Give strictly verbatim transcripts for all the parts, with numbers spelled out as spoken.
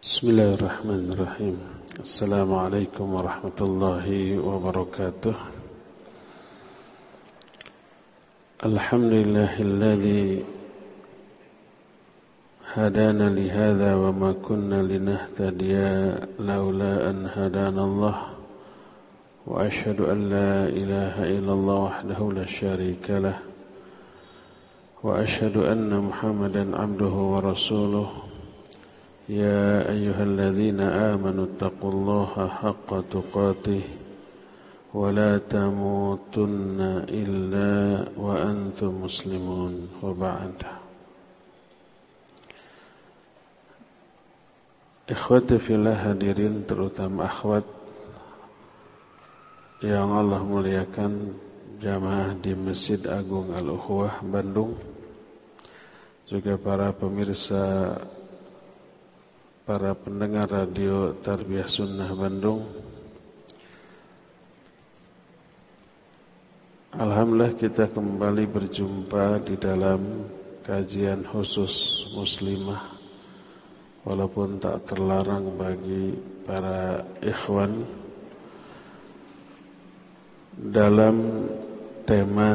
Bismillahirrahmanirrahim. Assalamualaikum warahmatullahi wabarakatuh. Alhamdulillahilladzi hadana lihadza wa ma kunna linahtadiya laula an hadanallah. Wa asyhadu an la ilaha illallah wahdahu la syarika lah. Wa asyhadu anna Muhammadan abduhu wa rasuluh. Ya ayyuhalladzina amanu taqullaha haqqa tuqatih wa la tamutunna illa wa antum muslimun wa ba'd. Ikhwati fillah, hadirin terutama akhwat yang Allah muliakan, jamaah di Masjid Agung Al-Ukhuwah Bandung, juga para pemirsa, para pendengar radio Tarbiyah Sunnah Bandung. Alhamdulillah kita kembali berjumpa di dalam kajian khusus muslimah, walaupun tak terlarang bagi para ikhwan, dalam tema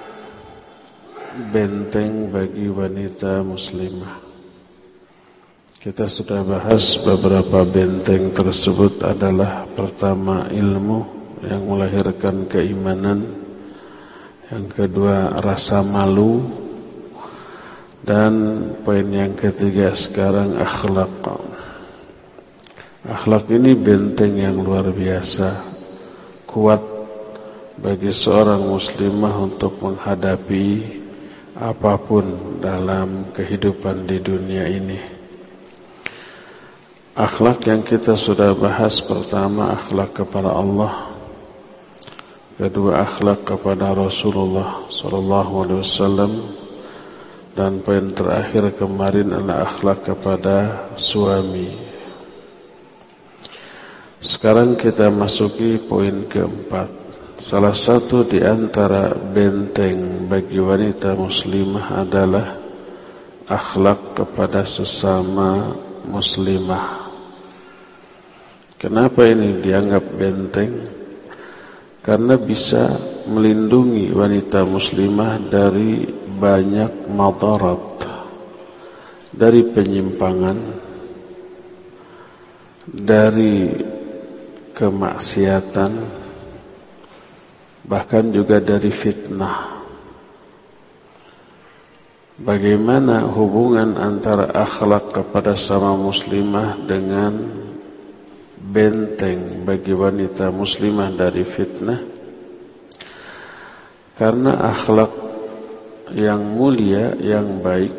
benteng bagi wanita muslimah. Kita sudah bahas beberapa benteng tersebut adalah: pertama, ilmu yang melahirkan keimanan; yang kedua, rasa malu; dan poin yang ketiga sekarang, akhlak. Akhlak ini benteng yang luar biasa, kuat bagi seorang muslimah untuk menghadapi apapun dalam kehidupan di dunia ini. Akhlak yang kita sudah bahas: pertama, akhlak kepada Allah; kedua, akhlak kepada Rasulullah sallallahu alaihi wasallam; dan poin terakhir kemarin adalah akhlak kepada suami. Sekarang kita masuki poin keempat. Salah satu di antara benteng bagi wanita muslimah adalah akhlak kepada sesama muslimah. Kenapa ini dianggap benteng? Karena bisa melindungi wanita muslimah dari banyak madarat, dari penyimpangan, dari kemaksiatan, bahkan juga dari fitnah. Bagaimana hubungan antara akhlak kepada sama muslimah dengan benteng bagi wanita muslimah dari fitnah? Karena akhlak yang mulia, yang baik,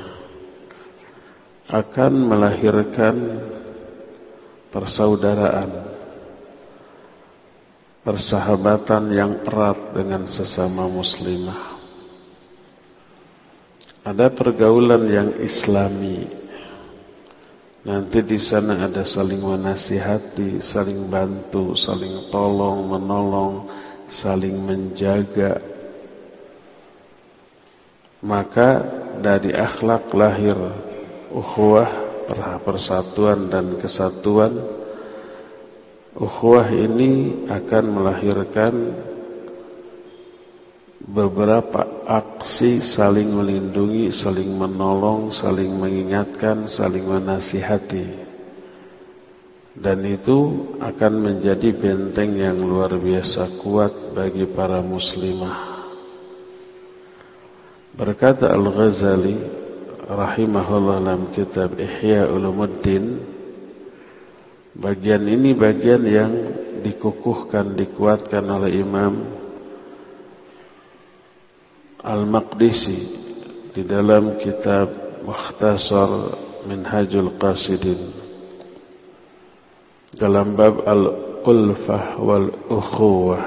akan melahirkan persaudaraan, persahabatan yang erat dengan sesama muslimah. Ada pergaulan yang islami. Nanti di sana ada saling menasihati, saling bantu, saling tolong menolong, saling menjaga. Maka dari akhlak lahir ukhuwah, persatuan dan kesatuan. Ukhuwah ini akan melahirkan beberapa aksi saling melindungi, saling menolong, saling mengingatkan, saling menasihati. Dan itu akan menjadi benteng yang luar biasa kuat bagi para muslimah. Berkata Al-Ghazali rahimahullah dalam kitab Ihya Ulumuddin, bagian ini bagian yang dikukuhkan, dikuatkan oleh Imam Al-Maqdisi di dalam kitab Mukhtasar Minhajul Qasidin dalam bab Al-Ulfah wal-Ukhuwah.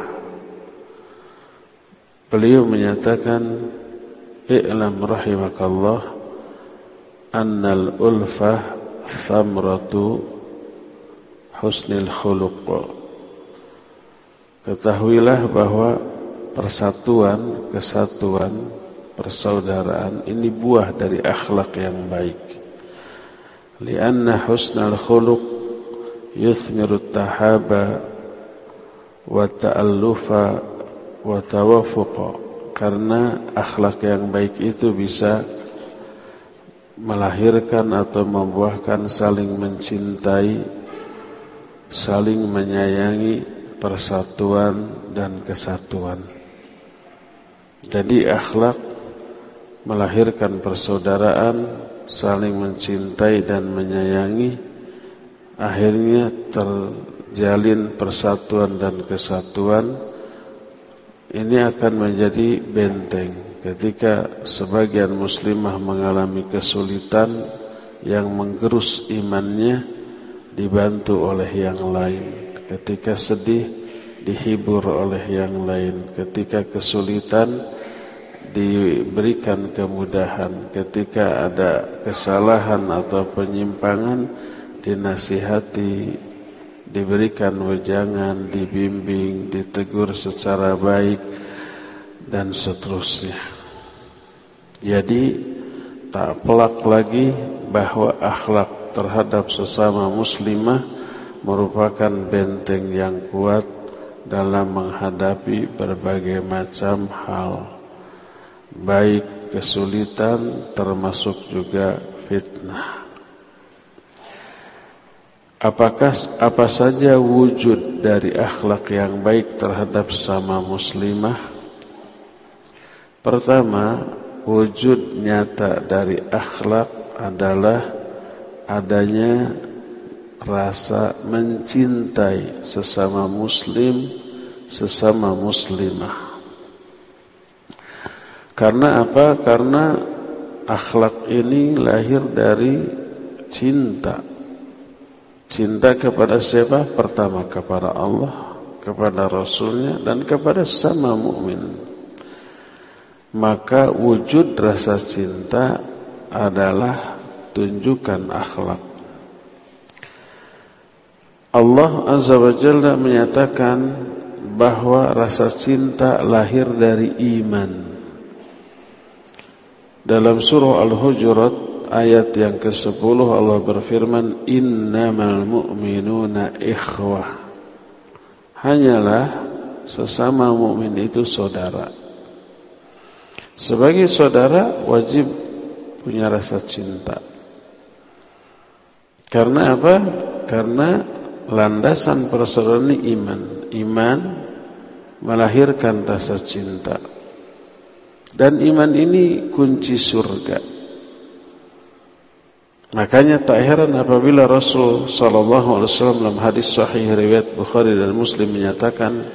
Beliau menyatakan, i'lam rahimakallah annal ulfah thamratu husnil khuluq. Ketahuilah bahwa persatuan, kesatuan, persaudaraan ini buah dari akhlak yang baik. lianna husnal khuluq yuthmiru tahaba wa ta'allufa wa tawafuqa, karena akhlak yang baik itu bisa melahirkan atau membuahkan saling mencintai, saling menyayangi, persatuan dan kesatuan. Jadi akhlak melahirkan persaudaraan, saling mencintai dan menyayangi, akhirnya terjalin persatuan dan kesatuan. Ini akan menjadi benteng ketika sebagian muslimah mengalami kesulitan yang menggerus imannya, dibantu oleh yang lain. Ketika sedih, dihibur oleh yang lain. Ketika kesulitan, diberikan kemudahan. Ketika ada kesalahan atau penyimpangan, dinasihati, diberikan wejangan, dibimbing, ditegur secara baik, dan seterusnya. Jadi tak pelak lagi bahwa akhlak terhadap sesama muslimah merupakan benteng yang kuat dalam menghadapi berbagai macam hal, baik kesulitan termasuk juga fitnah. Apakah apa saja wujud dari akhlak yang baik terhadap sama muslimah? Pertama, wujud nyata dari akhlak adalah adanya rasa mencintai sesama muslim, sesama muslimah. Karena apa? Karena akhlak ini lahir dari cinta. Cinta kepada siapa? Pertama kepada Allah, kepada Rasulnya, dan kepada sesama mukmin. Maka wujud rasa cinta adalah tunjukkan akhlak. Allah Azza wa Jalla menyatakan bahwa rasa cinta lahir dari iman. Dalam surah Al-Hujurat ayat yang kesepuluh Allah berfirman, innamal mu'minuna ikhwah. Hanyalah sesama mukmin itu saudara. Sebagai saudara wajib punya rasa cinta. Karena apa? Karena landasan persaudaraan ini iman. Iman melahirkan rasa cinta. Dan iman ini kunci surga. Makanya tak heran apabila Rasul sallallahu alaihi wasallam dalam hadis sahih riwayat Bukhari dan Muslim menyatakan,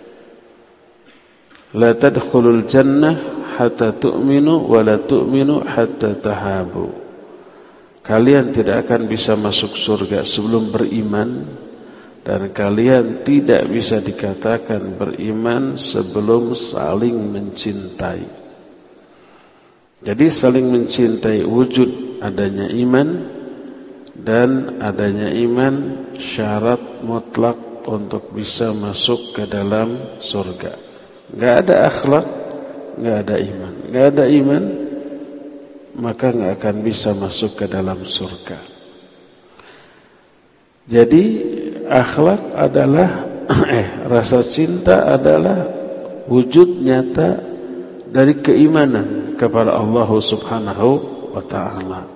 la tadkhulul jannah hatta tu'minu wa la tu'minu hatta tahabu. Kalian tidak akan bisa masuk surga sebelum beriman, dan kalian tidak bisa dikatakan beriman sebelum saling mencintai. Jadi saling mencintai wujud adanya iman, dan adanya iman syarat mutlak untuk bisa masuk ke dalam surga. Enggak ada akhlak, enggak ada iman. Enggak ada iman, maka enggak akan bisa masuk ke dalam surga. Jadi akhlak adalah eh rasa cinta adalah wujud nyata dari keimanan kepada Allah Subhanahu wa ta'ala.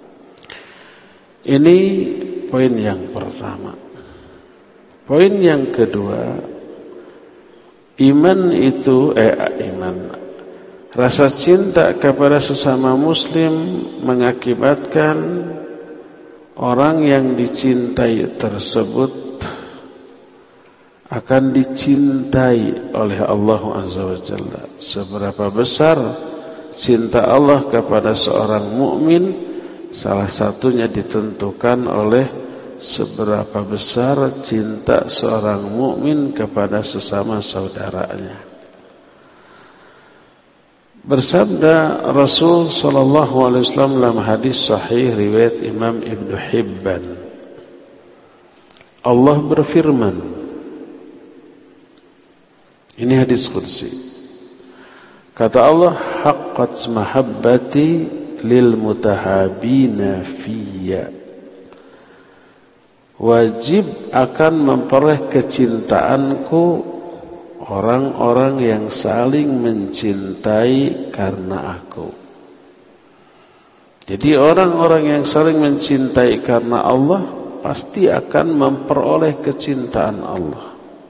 Ini poin yang pertama. Poin yang kedua, iman itu eh iman rasa cinta kepada sesama muslim mengakibatkan orang yang dicintai tersebut akan dicintai oleh Allah Azza wa Jalla. Seberapa besar cinta Allah kepada seorang mukmin, salah satunya ditentukan oleh seberapa besar cinta seorang mukmin kepada sesama saudaranya. Bersabda Rasul sallallahu alaihi wasallam dalam hadis sahih riwayat Imam Ibnu Hibban, Allah berfirman, ini hadis qudsi. Kata Allah, haqqat mahabbati lil mutahabina fiyya. wajib akan memperoleh kecintaanku orang-orang yang saling mencintai karena aku. Jadi orang-orang yang saling mencintai karena Allah pasti akan memperoleh kecintaan Allah.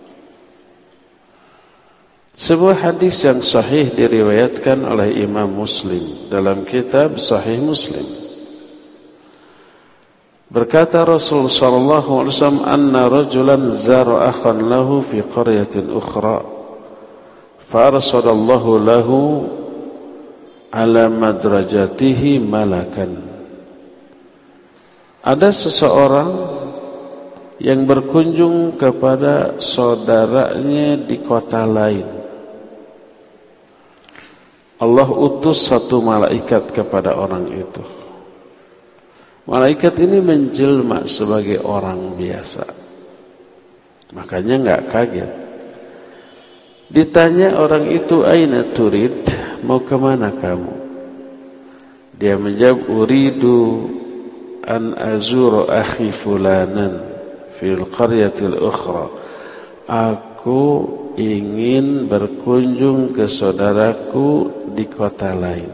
Sebuah hadis yang sahih diriwayatkan oleh Imam Muslim dalam kitab Sahih Muslim. Berkata Rasul sallallahu alaihi wasallam, "Anna rajulan zara akhan lahu fi qaryatin ukhra, fa arsalallahu lahu ala madrajatihi malakan." Ada seseorang yang berkunjung kepada saudaranya di kota lain. Allah utus satu malaikat kepada orang itu. Malaikat ini menjelma sebagai orang biasa. Makanya enggak kaget. Ditanya orang itu, "Aina turid?" Mau kemana kamu? Dia menjawab, "Uridu an azuru akhi fulanan fil qaryatil ukhra." Aku ingin berkunjung ke saudaraku di kota lain.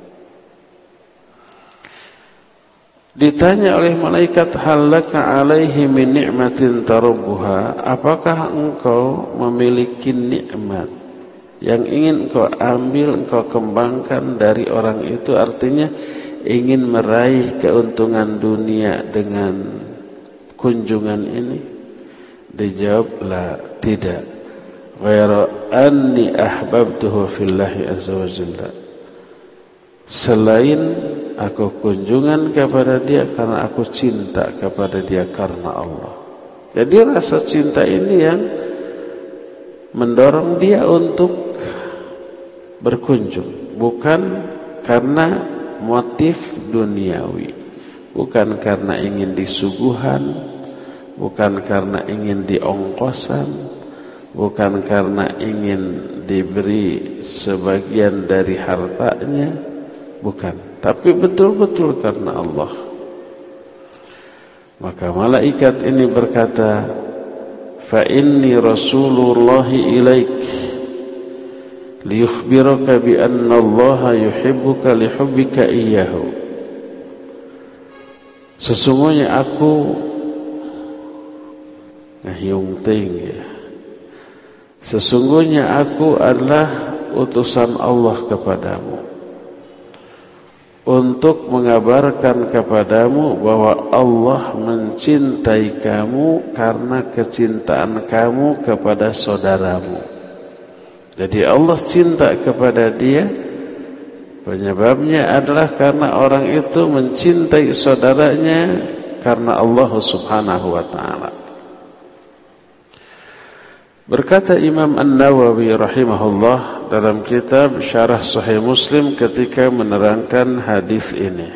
Ditanya oleh malaikat, "Hal laka alaihi min ni'matin tarubbuha?" Apakah engkau memiliki nikmat yang ingin engkau ambil, engkau kembangkan dari orang itu? Artinya ingin meraih keuntungan dunia dengan kunjungan ini? Dijawab, "La, tidak. Ghaira anni ahbabtuhu fillahi azza wa jalla." Selain aku kunjungan kepada dia karena aku cinta kepada dia karena Allah. Jadi rasa cinta ini yang mendorong dia untuk berkunjung, bukan karena motif duniawi, bukan karena ingin disuguhan, bukan karena ingin diongkosan, bukan karena ingin diberi sebagian dari hartanya, bukan, tapi betul-betul karena Allah. Maka malaikat ini berkata, "Fa inni rasulullahi ilaik liyukhbiraka bi anna Allah yuhibbuka lihubbika iyyahu." Sesungguhnya aku ngahyung ting ya. Sesungguhnya aku adalah utusan Allah kepadamu untuk mengabarkan kepadamu bahwa Allah mencintai kamu karena kecintaan kamu kepada saudaramu. Jadi Allah cinta kepada dia, penyebabnya adalah karena orang itu mencintai saudaranya karena Allah Subhanahu wa ta'ala. Berkata Imam An-Nawawi rahimahullah dalam kitab Syarah Sahih Muslim ketika menerangkan hadis ini,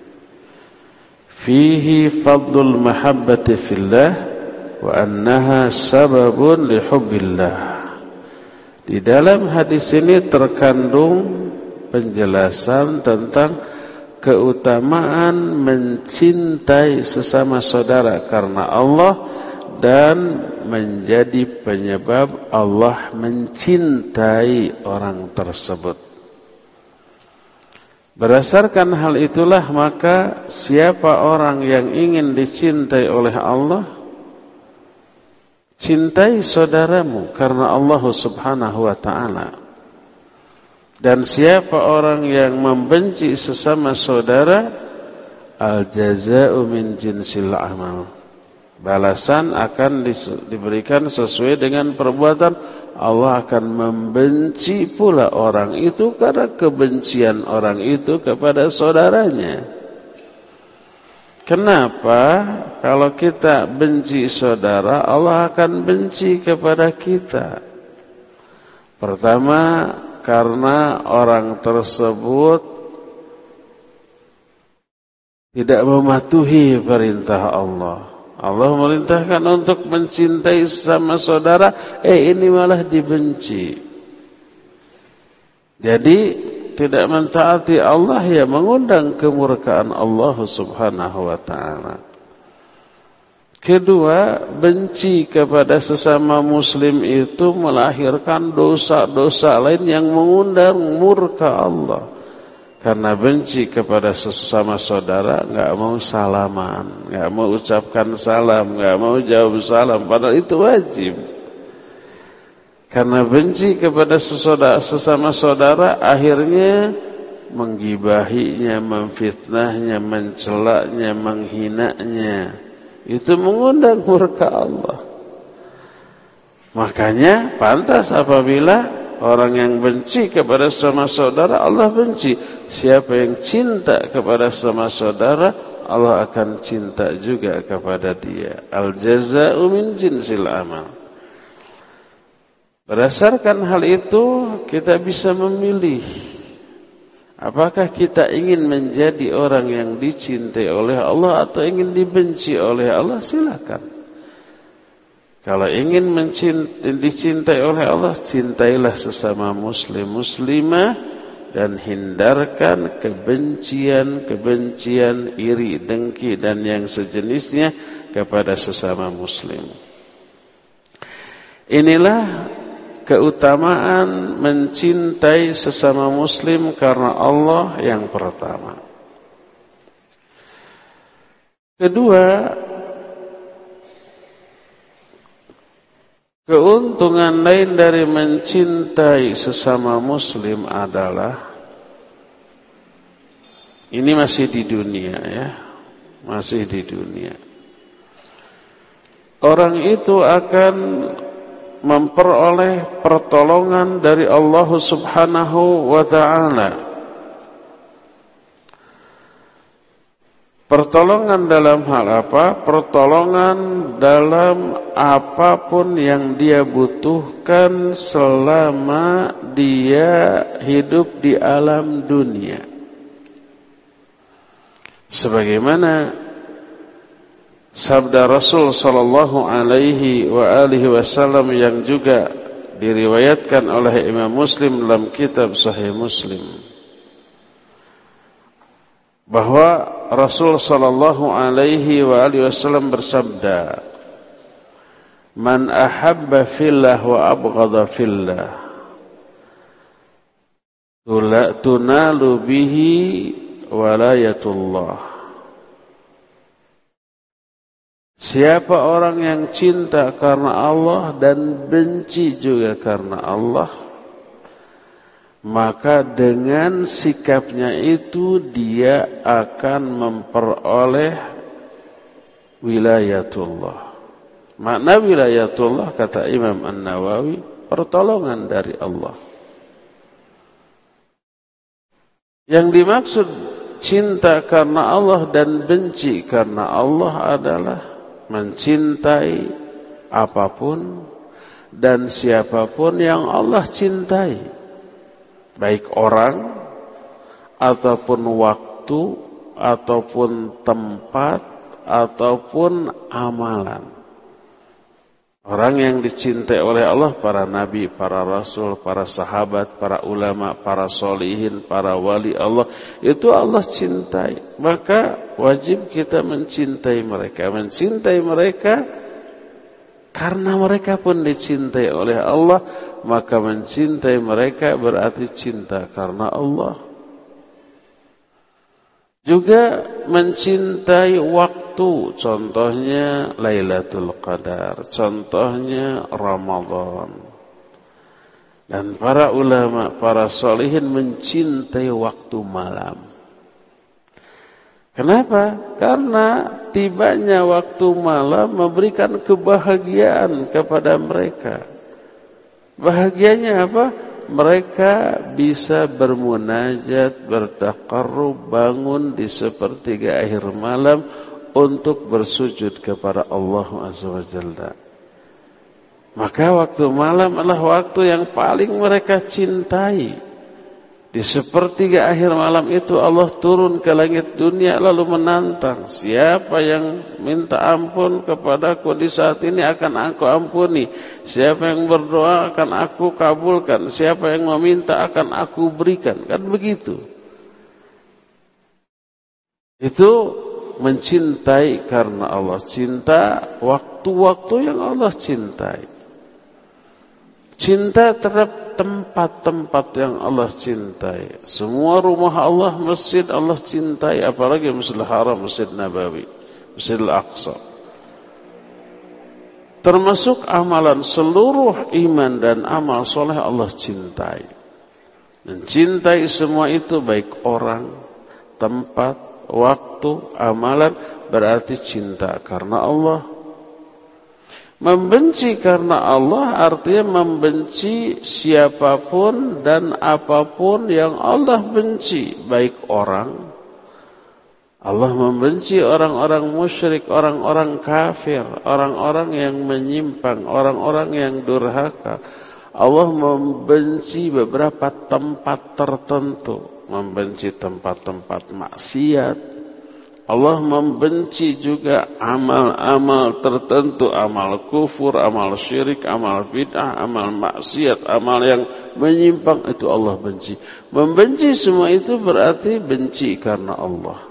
"Fihi fadlul mahabbati fillah wa annaha sababun li hubbillah." Di dalam hadis ini terkandung penjelasan tentang keutamaan mencintai sesama saudara karena Allah dan menjadi penyebab Allah mencintai orang tersebut. Berdasarkan hal itulah maka siapa orang yang ingin dicintai oleh Allah, cintai saudaramu karena Allah Subhanahu wa ta'ala. Dan siapa orang yang membenci sesama saudara, al-jaza'u min jinsil amal. Balasan akan diberikan sesuai dengan perbuatan. Allah akan membenci pula orang itu karena kebencian orang itu kepada saudaranya. Kenapa? Kalau kita benci saudara, Allah akan benci kepada kita. Pertama, karena orang tersebut tidak mematuhi perintah Allah. Allah merintahkan untuk mencintai sama saudara, eh ini malah dibenci. Jadi tidak mentaati Allah ya mengundang kemurkaan Allah Subhanahu wa ta'ala. Kedua, benci kepada sesama muslim itu melahirkan dosa-dosa lain yang mengundang murka Allah. Karena benci kepada sesama saudara, enggak mau salaman, enggak mau ucapkan salam, enggak mau jawab salam, padahal itu wajib. Karena benci kepada sesaudara, sesama saudara, akhirnya menggibahinya, memfitnahnya, mencelaknya, menghinanya. Itu mengundang murka Allah. Makanya pantas apabila orang yang benci kepada sesama saudara, Allah benci. Siapa yang cinta kepada sesama saudara, Allah akan cinta juga kepada dia. Al-jaza'u min jinsil amal. Berdasarkan hal itu, kita bisa memilih. Apakah kita ingin menjadi orang yang dicintai oleh Allah atau ingin dibenci oleh Allah? Silakan. Kalau ingin mencintai, dicintai oleh Allah, cintailah sesama muslim muslimah dan hindarkan kebencian-kebencian, iri, dengki dan yang sejenisnya kepada sesama muslim. Inilah keutamaan mencintai sesama muslim karena Allah yang pertama. Kedua, keuntungan lain dari mencintai sesama muslim adalah, ini masih di dunia ya, masih di dunia. Orang itu akan memperoleh pertolongan dari Allah Subhanahu wa ta'ala. Pertolongan dalam hal apa? Pertolongan dalam apapun yang dia butuhkan selama dia hidup di alam dunia. Sebagaimana sabda Rasul sallallahu alaihi wa alihi wasallam yang juga diriwayatkan oleh Imam Muslim dalam kitab Sahih Muslim, bahwa Rasul sallallahu alaihi wa alihi wasallam bersabda, "Man ahabba fillah wa abghadha fillah, tunalu bihi walayatullah." Siapa orang yang cinta karena Allah dan benci juga karena Allah, maka dengan sikapnya itu dia akan memperoleh wilayatullah. Makna wilayatullah, kata Imam An-Nawawi, pertolongan dari Allah. Yang dimaksud cinta karena Allah dan benci karena Allah adalah mencintai apapun dan siapapun yang Allah cintai, baik orang ataupun waktu ataupun tempat ataupun amalan. Orang yang dicintai oleh Allah, para nabi, para rasul, para sahabat, para ulama, para solihin, para wali Allah, itu Allah cintai. Maka wajib kita mencintai mereka. Mencintai mereka karena mereka pun dicintai oleh Allah. Maka mencintai mereka berarti cinta karena Allah. Juga mencintai waktu, contohnya Lailatul Qadar, contohnya Ramadan. Dan para ulama, para solihin mencintai waktu malam. Kenapa? Karena tibanya waktu malam memberikan kebahagiaan kepada mereka. Bahagianya apa? Mereka bisa bermunajat, bertaqarrub, bangun di sepertiga akhir malam untuk bersujud kepada Allah Azza wa Jalla. Maka waktu malam adalah waktu yang paling mereka cintai. Di sepertiga akhir malam itu Allah turun ke langit dunia lalu menantang, siapa yang minta ampun kepadaku di saat ini akan aku ampuni, siapa yang berdoa akan aku kabulkan, siapa yang meminta akan aku berikan. Kan begitu. Itu mencintai karena Allah. Cinta waktu-waktu yang Allah cintai. Cinta terhadap tempat-tempat yang Allah cintai. Semua rumah Allah, masjid Allah cintai. Apalagi Masjidil Haram, Masjid Nabawi, Masjidil Aqsa. Termasuk amalan seluruh iman dan amal soleh Allah cintai. Dan cintai semua itu baik orang, tempat, waktu, amalan, berarti cinta karena Allah. Membenci karena Allah artinya membenci siapapun dan apapun yang Allah benci, baik orang. Allah membenci orang-orang musyrik, orang-orang kafir, orang-orang yang menyimpang, orang-orang yang durhaka. Allah membenci beberapa tempat tertentu, membenci tempat-tempat maksiat. Allah membenci juga amal-amal tertentu, amal kufur, amal syirik, amal bid'ah, amal maksiat, amal yang menyimpang, itu Allah benci. Membenci semua itu berarti benci karena Allah.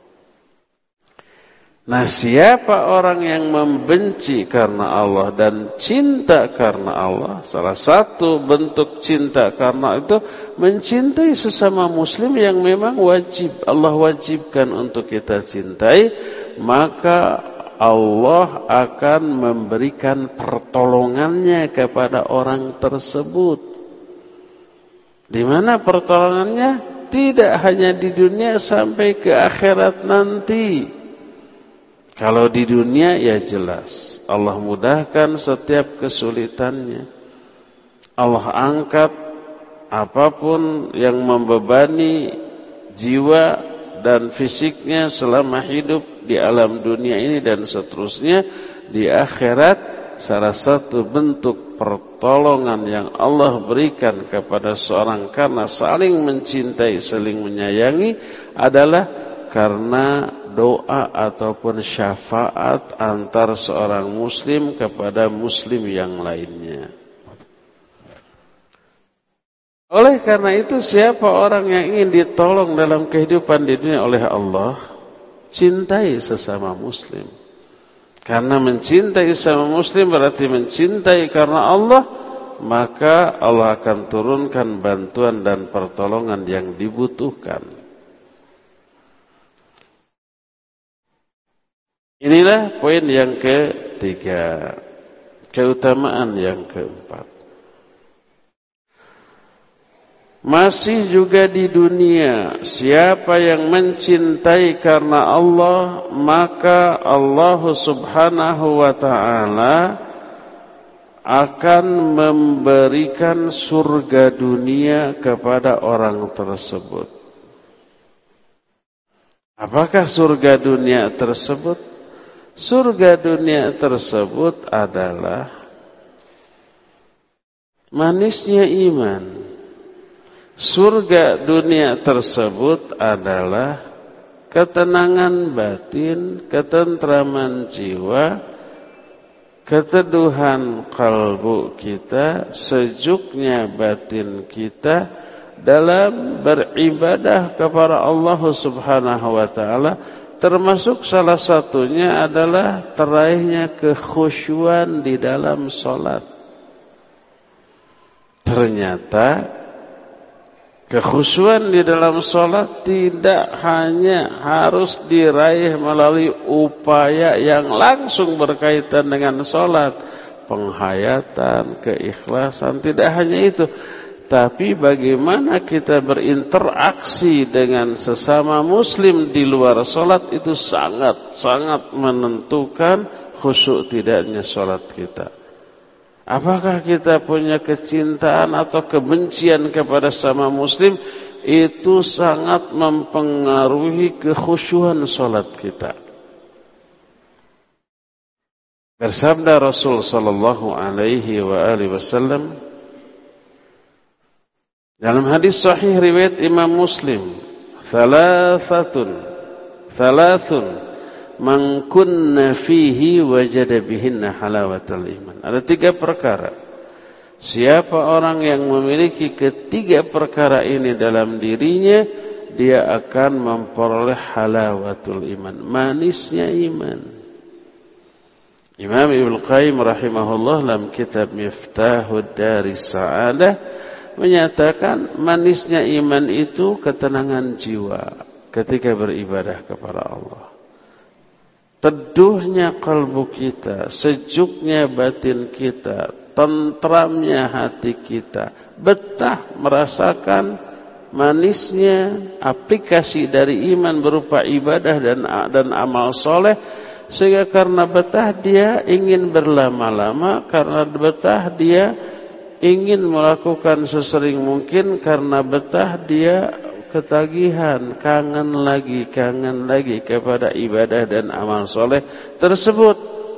Nah, siapa orang yang membenci karena Allah dan cinta karena Allah? Salah satu bentuk cinta karena itu mencintai sesama muslim yang memang wajib, Allah wajibkan untuk kita cintai, maka Allah akan memberikan pertolongannya kepada orang tersebut. Di mana pertolongannya? Tidak hanya di dunia, sampai ke akhirat nanti. Kalau di dunia ya jelas Allah mudahkan setiap kesulitannya. Allah angkat apapun yang membebani jiwa dan fisiknya selama hidup di alam dunia ini dan seterusnya. Di akhirat salah satu bentuk pertolongan yang Allah berikan kepada seorang karena saling mencintai, saling menyayangi adalah karena doa ataupun syafaat antar seorang muslim kepada muslim yang lainnya. Oleh karena itu, siapa orang yang ingin ditolong dalam kehidupan di dunia oleh Allah, cintai sesama muslim. Karena mencintai sesama muslim berarti mencintai karena Allah, maka Allah akan turunkan bantuan dan pertolongan yang dibutuhkan. Inilah poin yang ketiga. Keutamaan yang keempat. Masih juga di dunia, siapa yang mencintai karena Allah, maka Allah Subhanahu wa ta'ala akan memberikan surga dunia kepada orang tersebut. Apakah surga dunia tersebut? Surga dunia tersebut adalah manisnya iman. Surga dunia tersebut adalah ketenangan batin, ketentraman jiwa, keteduhan kalbu kita, sejuknya batin kita dalam beribadah kepada Allah Subhanahu wa ta'ala. Termasuk salah satunya adalah teraihnya kekhusyuan di dalam sholat. Ternyata kekhusyuan di dalam sholat tidak hanya harus diraih melalui upaya yang langsung berkaitan dengan sholat, penghayatan, keikhlasan, tidak hanya itu. Tapi bagaimana kita berinteraksi dengan sesama muslim di luar sholat itu sangat-sangat menentukan khusyuk tidaknya sholat kita. Apakah kita punya kecintaan atau kebencian kepada sesama muslim, itu sangat mempengaruhi kekhusyuan sholat kita. Bersabda Rasul sallallahu alaihi wa alihi wasallam dalam hadis sahih riwayat Imam Muslim, "Thalathatun, thalathun man kunna fihi wajada bihinna halawatal iman." Ada tiga perkara. Siapa orang yang memiliki ketiga perkara ini dalam dirinya, dia akan memperoleh halawatul iman, manisnya iman. Imam Ibnu Qayyim rahimahullah dalam kitab Miftahud Daris Sa'adah menyatakan manisnya iman itu ketenangan jiwa ketika beribadah kepada Allah. Teduhnya kalbu kita, sejuknya batin kita, tentramnya hati kita, betah merasakan manisnya aplikasi dari iman berupa ibadah dan dan amal soleh, sehingga karena betah dia ingin berlama-lama, karena betah dia ingin melakukan sesering mungkin, karena betah dia ketagihan, kangen lagi, kangen lagi kepada ibadah dan amal soleh tersebut.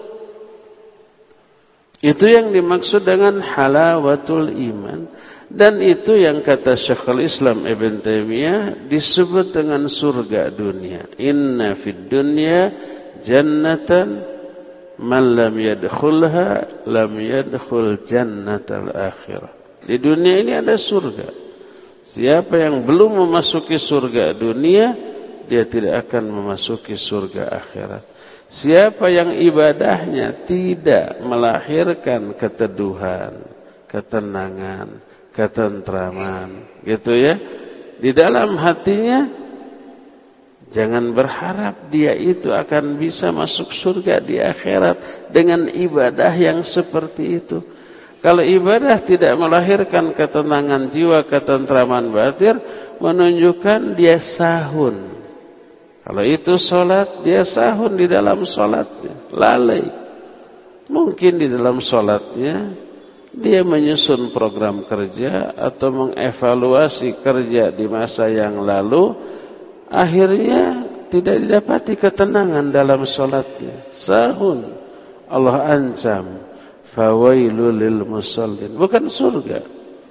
Itu yang dimaksud dengan halawatul iman. Dan itu yang kata Syekhul Islam Ibn Taimiyah disebut dengan surga dunia. Inna fid dunya jannatan man lam yadkhulha lam yadkhul jannatal akhirah. Di dunia ini ada surga. Siapa yang belum memasuki surga dunia, dia tidak akan memasuki surga akhirat. Siapa yang ibadahnya tidak melahirkan keteduhan, ketenangan, ketentraman, gitu ya, di dalam hatinya, jangan berharap dia itu akan bisa masuk surga di akhirat dengan ibadah yang seperti itu. Kalau ibadah tidak melahirkan ketenangan jiwa, ketentraman batin, menunjukkan dia sahun. Kalau itu sholat, dia sahun di dalam sholatnya, lalai. Mungkin di dalam sholatnya dia menyusun program kerja atau mengevaluasi kerja di masa yang lalu, akhirnya tidak didapati ketenangan dalam sholatnya, sahun. Allah ancam, fawailul lil musallin, bukan surga.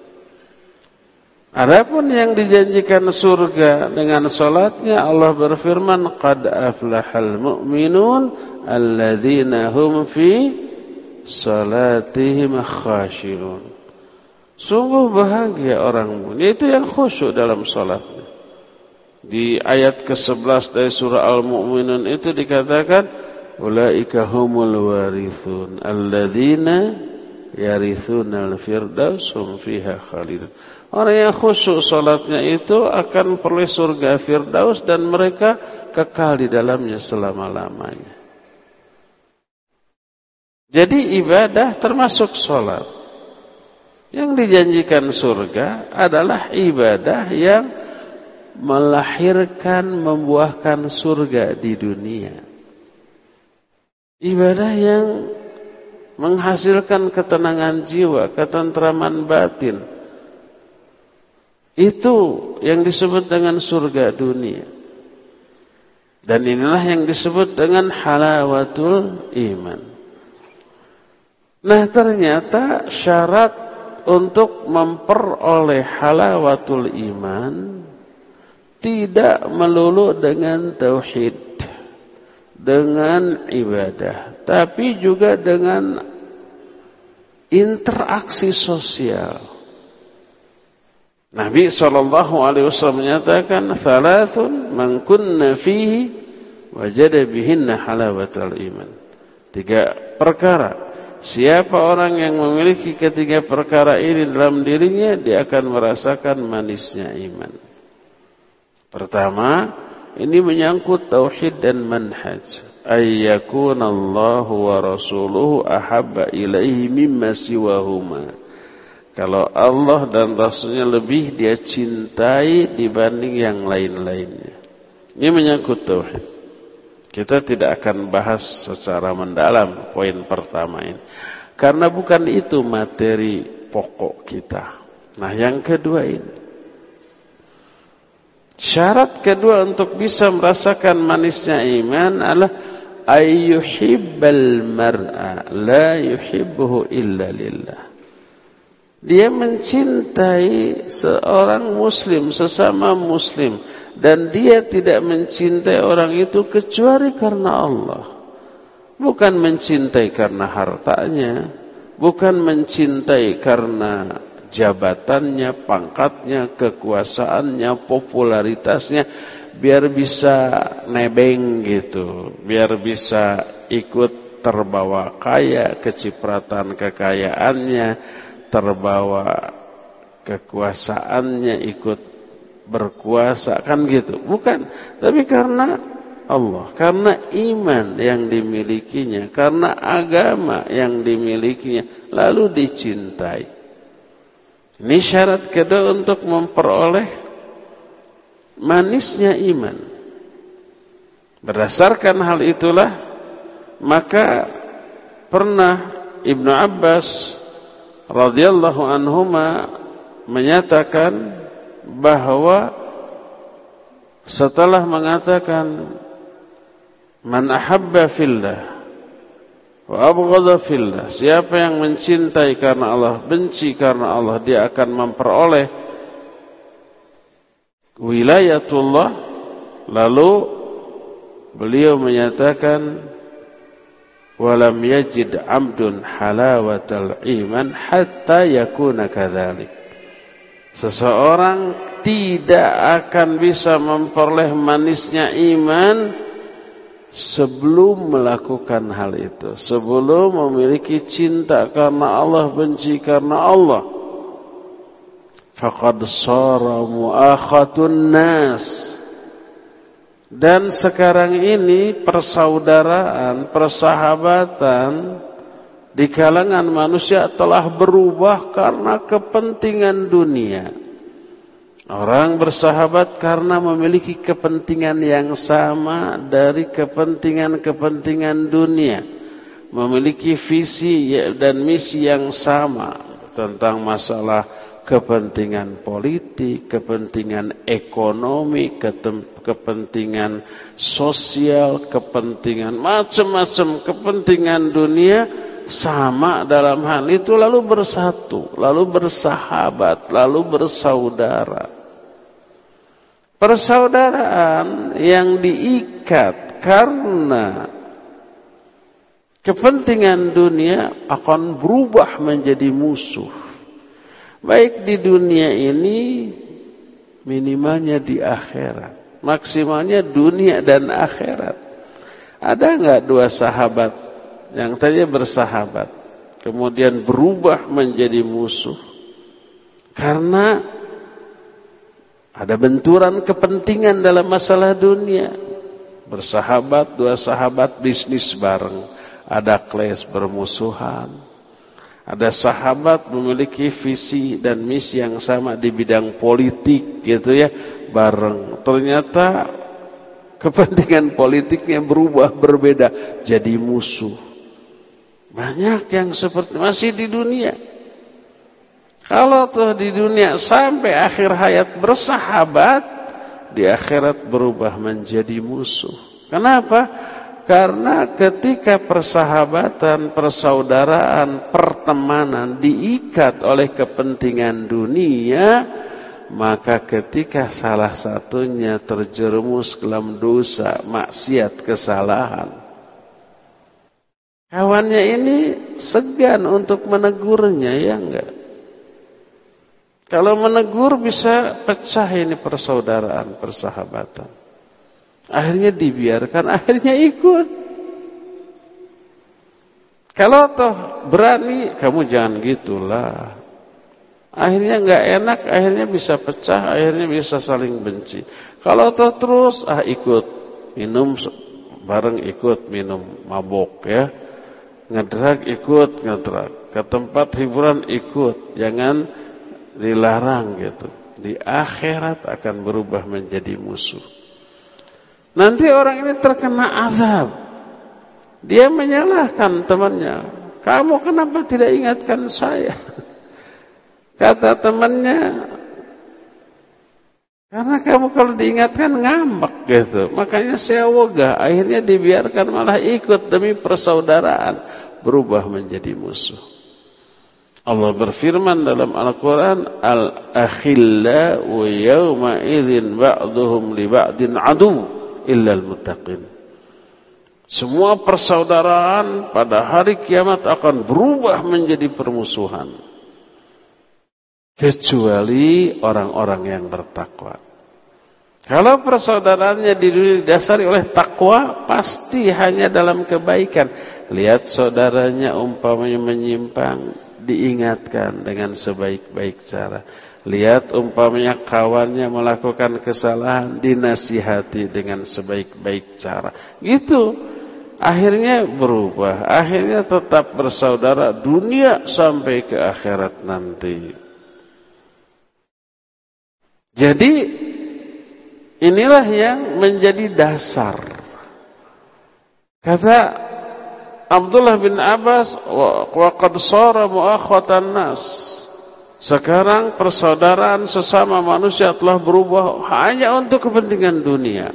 Adapun yang dijanjikan surga dengan salatnya, Allah berfirman, qad aflahal mu'minun alladzina hum fi salatihim khashi'un. Sungguh bahagia orang mukmin, itu yang khusyuk dalam salatnya. Di ayat ke sebelas dari surah Al-Mu'minun itu dikatakan, ulaika humul warithun alladzina yarithunal firdaus hum fiha khalidun. Orang yang khusyuk salatnya itu akan peroleh surga firdaus dan mereka kekal di dalamnya selama-lamanya. Jadi ibadah termasuk salat. Yang dijanjikan surga adalah ibadah yang melahirkan, membuahkan surga di dunia. Ibadah yang menghasilkan ketenangan jiwa, ketentraman batin. Itu yang disebut dengan surga dunia. Dan inilah yang disebut dengan halawatul iman. Nah, ternyata syarat untuk memperoleh halawatul iman tidak melulu dengan tauhid, dengan ibadah, tapi juga dengan interaksi sosial. Nabi shallallahu alaihi wasallam menyatakan, thalathun man kunna fihi wajada bihinna halawatul iman. Tiga perkara, siapa orang yang memiliki ketiga perkara ini dalam dirinya, dia akan merasakan manisnya iman. Pertama, ini menyangkut tauhid dan manhaj. Ayyakunallahu wa rasuluhu ahabba ilaihi mimma siwahuma. Kalau Allah dan Rasulnya lebih dia cintai dibanding yang lain-lainnya. Ini menyangkut tauhid. Kita tidak akan bahas secara mendalam poin pertama ini, karena bukan itu materi pokok kita. Nah, yang kedua ini, syarat kedua untuk bisa merasakan manisnya iman adalah ayyuhibbal mar'a la yuhibbuhu illa lillah. Dia mencintai seorang muslim, sesama muslim, dan dia tidak mencintai orang itu kecuali karena Allah. Bukan mencintai karena hartanya, bukan mencintai karena jabatannya, pangkatnya, kekuasaannya, popularitasnya, biar bisa nebeng gitu, biar bisa ikut terbawa kaya, kecipratan kekayaannya, terbawa kekuasaannya, ikut berkuasa, kan gitu. Bukan, tapi karena Allah, karena iman yang dimilikinya, karena agama yang dimilikinya, lalu dicintai. Ini syarat kedua untuk memperoleh manisnya iman. Berdasarkan hal itulah, maka pernah Ibnu Abbas radhiyallahu anhuma menyatakan bahwa setelah mengatakan man ahabba fillah wa abghadha fillah, siapa yang mencintai karena Allah, benci karena Allah, dia akan memperoleh wilayatullah. Lalu beliau menyatakan walam yajid amdun halawatal iman hatta yakuna kadzalik. Seseorang tidak akan bisa memperoleh manisnya iman sebelum melakukan hal itu, sebelum memiliki cinta karena Allah, benci karena Allah. Faqad shara muakhatun nas. Dan sekarang ini persaudaraan, persahabatan di kalangan manusia telah berubah karena kepentingan dunia. Orang bersahabat karena memiliki kepentingan yang sama dari kepentingan-kepentingan dunia, memiliki visi dan misi yang sama tentang masalah kepentingan politik, kepentingan ekonomi, kepentingan sosial, kepentingan macam-macam kepentingan dunia. Sama dalam hal itu, lalu bersatu, lalu bersahabat, lalu bersaudara. Persaudaraan yang diikat karena kepentingan dunia akan berubah menjadi musuh. Baik di dunia ini, minimalnya di akhirat. Maksimalnya dunia dan akhirat. Ada enggak dua sahabat yang tadinya bersahabat kemudian berubah menjadi musuh karena ada benturan kepentingan dalam masalah dunia? Bersahabat, dua sahabat bisnis bareng, ada clash, bermusuhan. Ada sahabat memiliki visi dan misi yang sama di bidang politik gitu ya, bareng. Ternyata kepentingan politiknya berubah, berbeda, jadi musuh. Banyak yang seperti masih di dunia. Kalau tuh di dunia sampai akhir hayat bersahabat, di akhirat berubah menjadi musuh. Kenapa? Karena ketika persahabatan, persaudaraan, pertemanan diikat oleh kepentingan dunia, maka ketika salah satunya terjerumus ke dalam dosa, maksiat, kesalahan, kawannya ini segan untuk menegurnya, ya enggak? Kalau menegur bisa pecah ini persaudaraan, persahabatan. Akhirnya dibiarkan, akhirnya ikut. Kalau toh berani, kamu jangan gitulah. Akhirnya enggak enak, akhirnya bisa pecah, akhirnya bisa saling benci. Kalau toh terus, ah ikut minum bareng, ikut minum mabok ya. Ngedrag ikut ngedrag, ke tempat hiburan ikut, jangan dilarang gitu. Di akhirat akan berubah menjadi musuh. Nanti orang ini terkena azab. Dia menyalahkan temannya, kamu kenapa tidak ingatkan saya? Kata temannya, karena kamu kalau diingatkan ngambek gitu. Makanya saya wogah, akhirnya dibiarkan malah ikut demi persaudaraan, berubah menjadi musuh. Allah berfirman dalam Al-Quran, Al-akhillau yawma idzin ba'duhum li ba'din adu illal muttaqin. Semua persaudaraan pada hari kiamat akan berubah menjadi permusuhan. kecuali orang-orang yang bertakwa. Kalau persaudaraannya di dunia didasari oleh takwa, pasti hanya dalam kebaikan. Lihat saudaranya umpamanya menyimpang, diingatkan dengan sebaik-baik cara. Lihat umpamanya kawannya melakukan kesalahan, dinasihati dengan sebaik-baik cara. Gitu. Akhirnya berubah, akhirnya tetap bersaudara dunia sampai ke akhirat nanti. Jadi inilah yang menjadi dasar. Kata Abdullah bin Abbas, wa qad sara muakhatan nas. Sekarang persaudaraan sesama manusia telah berubah hanya untuk kepentingan dunia.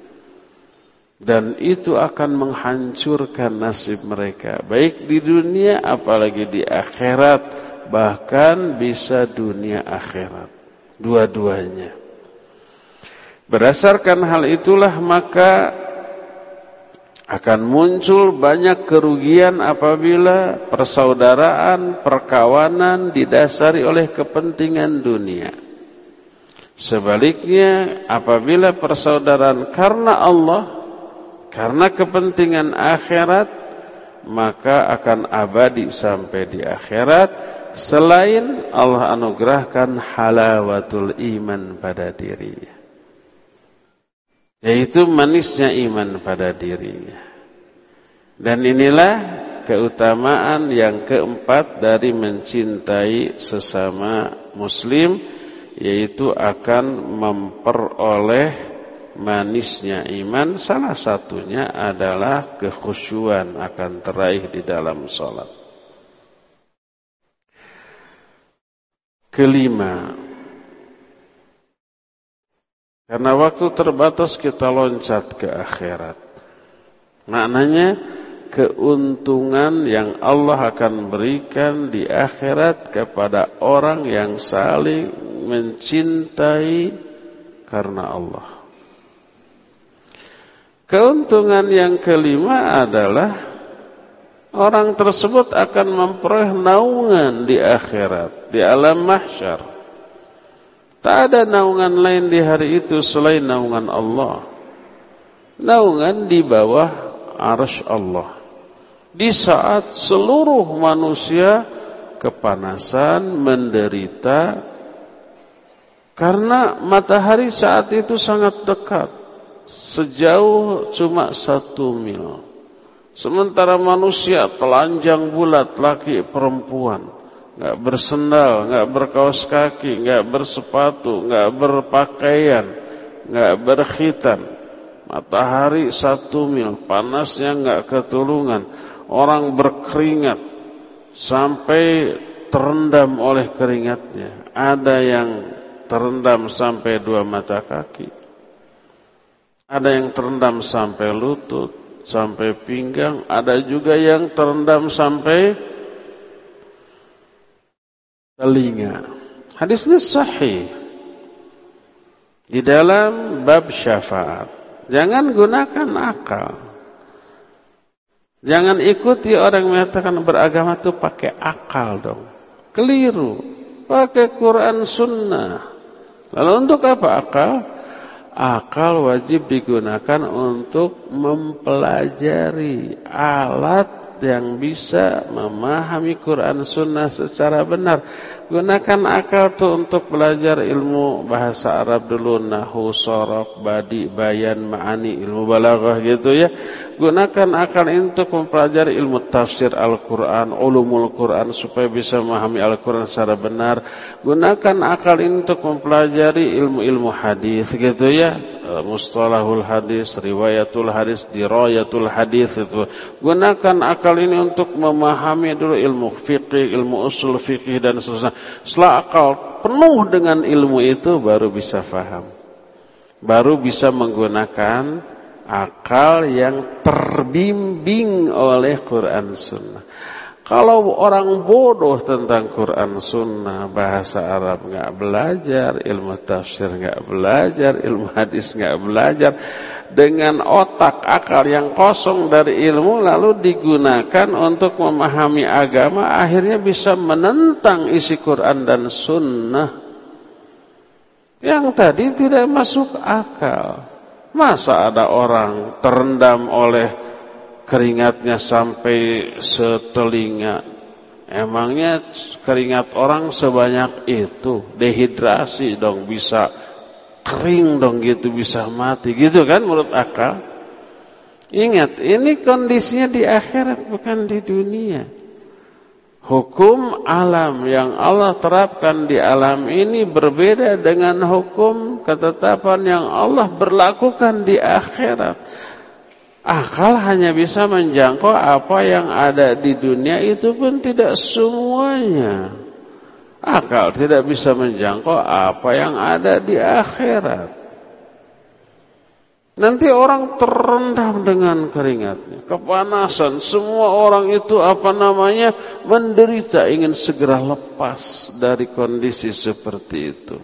Dan itu akan menghancurkan nasib mereka, baik di dunia apalagi di akhirat, bahkan bisa dunia akhirat, dua-duanya. Berdasarkan hal itulah maka akan muncul banyak kerugian apabila persaudaraan, perkawanan didasari oleh kepentingan dunia. Sebaliknya apabila persaudaraan karena Allah, karena kepentingan akhirat, maka akan abadi sampai di akhirat, selain Allah anugerahkan halawatul iman pada dirinya, yaitu manisnya iman pada dirinya. Dan inilah keutamaan yang keempat dari mencintai sesama muslim, yaitu akan memperoleh manisnya iman. Salah satunya adalah kekhusyuan akan teraih di dalam sholat. Kelima, karena waktu terbatas kita loncat ke akhirat. Maknanya keuntungan yang Allah akan berikan di akhirat kepada orang yang saling mencintai karena Allah. Keuntungan yang kelima adalah orang tersebut akan memperoleh naungan di akhirat, di alam mahsyar. Tak ada naungan lain di hari itu selain naungan Allah. Naungan di bawah arsy Allah. Di saat seluruh manusia kepanasan, menderita, karena matahari saat itu sangat dekat, sejauh cuma satu mil. Sementara manusia telanjang bulat, laki perempuan, nggak bersendal, nggak berkaos kaki, nggak bersepatu, nggak berpakaian, nggak berkhitan. Matahari satu mil, panasnya nggak ketulungan, orang berkeringat sampai terendam oleh keringatnya. Ada yang terendam sampai dua mata kaki, ada yang terendam sampai lutut, sampai pinggang, ada juga yang terendam sampai telinga. Hadisnya sahih di dalam bab syafaat. Jangan gunakan akal. Jangan ikuti orang yang mengatakan beragama itu pakai akal dong. Keliru. Pakai Quran Sunnah. Lalu untuk apa akal? Akal wajib digunakan untuk mempelajari, alat yang bisa memahami Quran Sunnah secara benar. Gunakan akal itu untuk belajar ilmu bahasa Arab dulu, nahwu, sharaf, badi, bayan, ma'ani, ilmu balaghah gitu ya. Gunakan akal untuk mempelajari ilmu tafsir Al-Quran, ulumul Quran supaya bisa memahami Al-Quran secara benar. Gunakan akal untuk mempelajari ilmu-ilmu hadis gitu ya. Mustalahul hadis, riwayatul hadis, dirayatul hadis itu. Gunakan akal ini untuk memahami dulu ilmu fikih, ilmu usul fikih dan seterusnya. Setelah akal penuh dengan ilmu itu baru bisa faham. Baru bisa menggunakan akal yang terbimbing oleh Quran Sunnah. Kalau orang bodoh tentang Quran Sunnah, bahasa Arab nggak belajar, ilmu tafsir nggak belajar, ilmu hadis nggak belajar, dengan otak akal yang kosong dari ilmu lalu digunakan untuk memahami agama, akhirnya bisa menentang isi Quran dan Sunnah yang tadi tidak masuk akal. Masa ada orang terendam oleh keringatnya sampai setelinga. Emangnya keringat orang sebanyak itu? Dehidrasi dong, bisa kering dong gitu, bisa mati gitu kan menurut akal. Ingat, ini kondisinya di akhirat bukan di dunia. Hukum alam yang Allah terapkan di alam ini berbeda dengan hukum ketetapan yang Allah berlakukan di akhirat. Akal hanya bisa menjangkau apa yang ada di dunia, itu pun tidak semuanya. Akal tidak bisa menjangkau apa yang ada di akhirat. Nanti orang terendam dengan keringatnya, kepanasan, semua orang itu apa namanya menderita, ingin segera lepas dari kondisi seperti itu.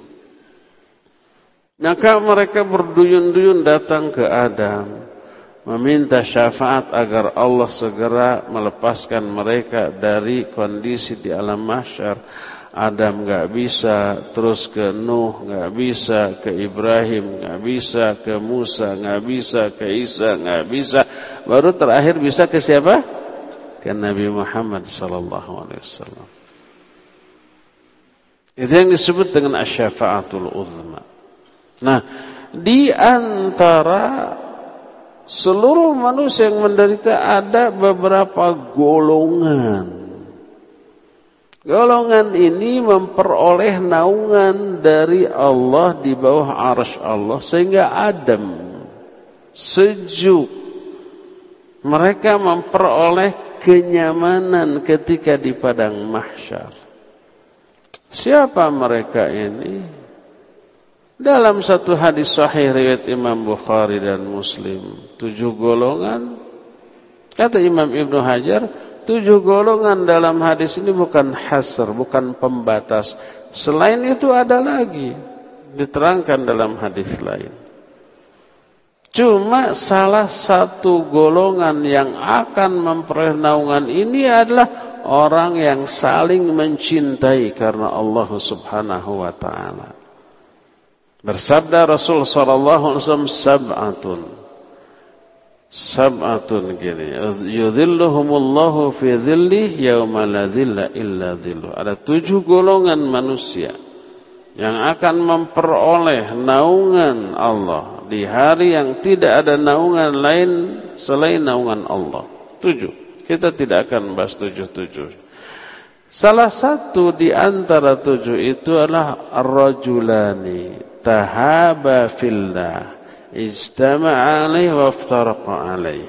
Maka mereka berduyun-duyun datang ke Adam, meminta syafaat agar Allah segera melepaskan mereka dari kondisi di alam mahsyar. Adam nggak bisa, terus ke Nuh nggak bisa, ke Ibrahim nggak bisa, ke Musa nggak bisa, ke Isa nggak bisa, baru terakhir bisa ke siapa? Ke Nabi Muhammad sallallahu alaihi wasallam. Itu yang disebut dengan asy-syafa'atul uzma. Nah, di antara seluruh manusia yang menderita ada beberapa golongan. Golongan ini memperoleh naungan dari Allah di bawah arsy Allah sehingga adem, sejuk. Mereka memperoleh kenyamanan ketika di padang mahsyar. Siapa mereka ini? Dalam satu hadis sahih riwayat Imam Bukhari dan Muslim, tujuh golongan. Kata Imam Ibnu Hajar, tujuh golongan dalam hadis ini bukan hasr, bukan pembatas. Selain itu ada lagi, diterangkan dalam hadis lain. Cuma salah satu golongan yang akan memperoleh naungan ini adalah orang yang saling mencintai karena Allah Subhanahu wa taala. Bersabda Rasul sallallahu alaihi wasallam, sab'atun sab'atun gini, yudhilluhumullahu fi dhillih yauma la dhilla illa dhilluh. Ada tujuh golongan manusia yang akan memperoleh naungan Allah di hari yang tidak ada naungan lain selain naungan Allah. Tujuh. Kita tidak akan bahas tujuh-tujuh. Salah satu di antara tujuh itu adalah ar-rajulani tahaba fillah ijtama'a alaihi wa iftaraqa alaihi.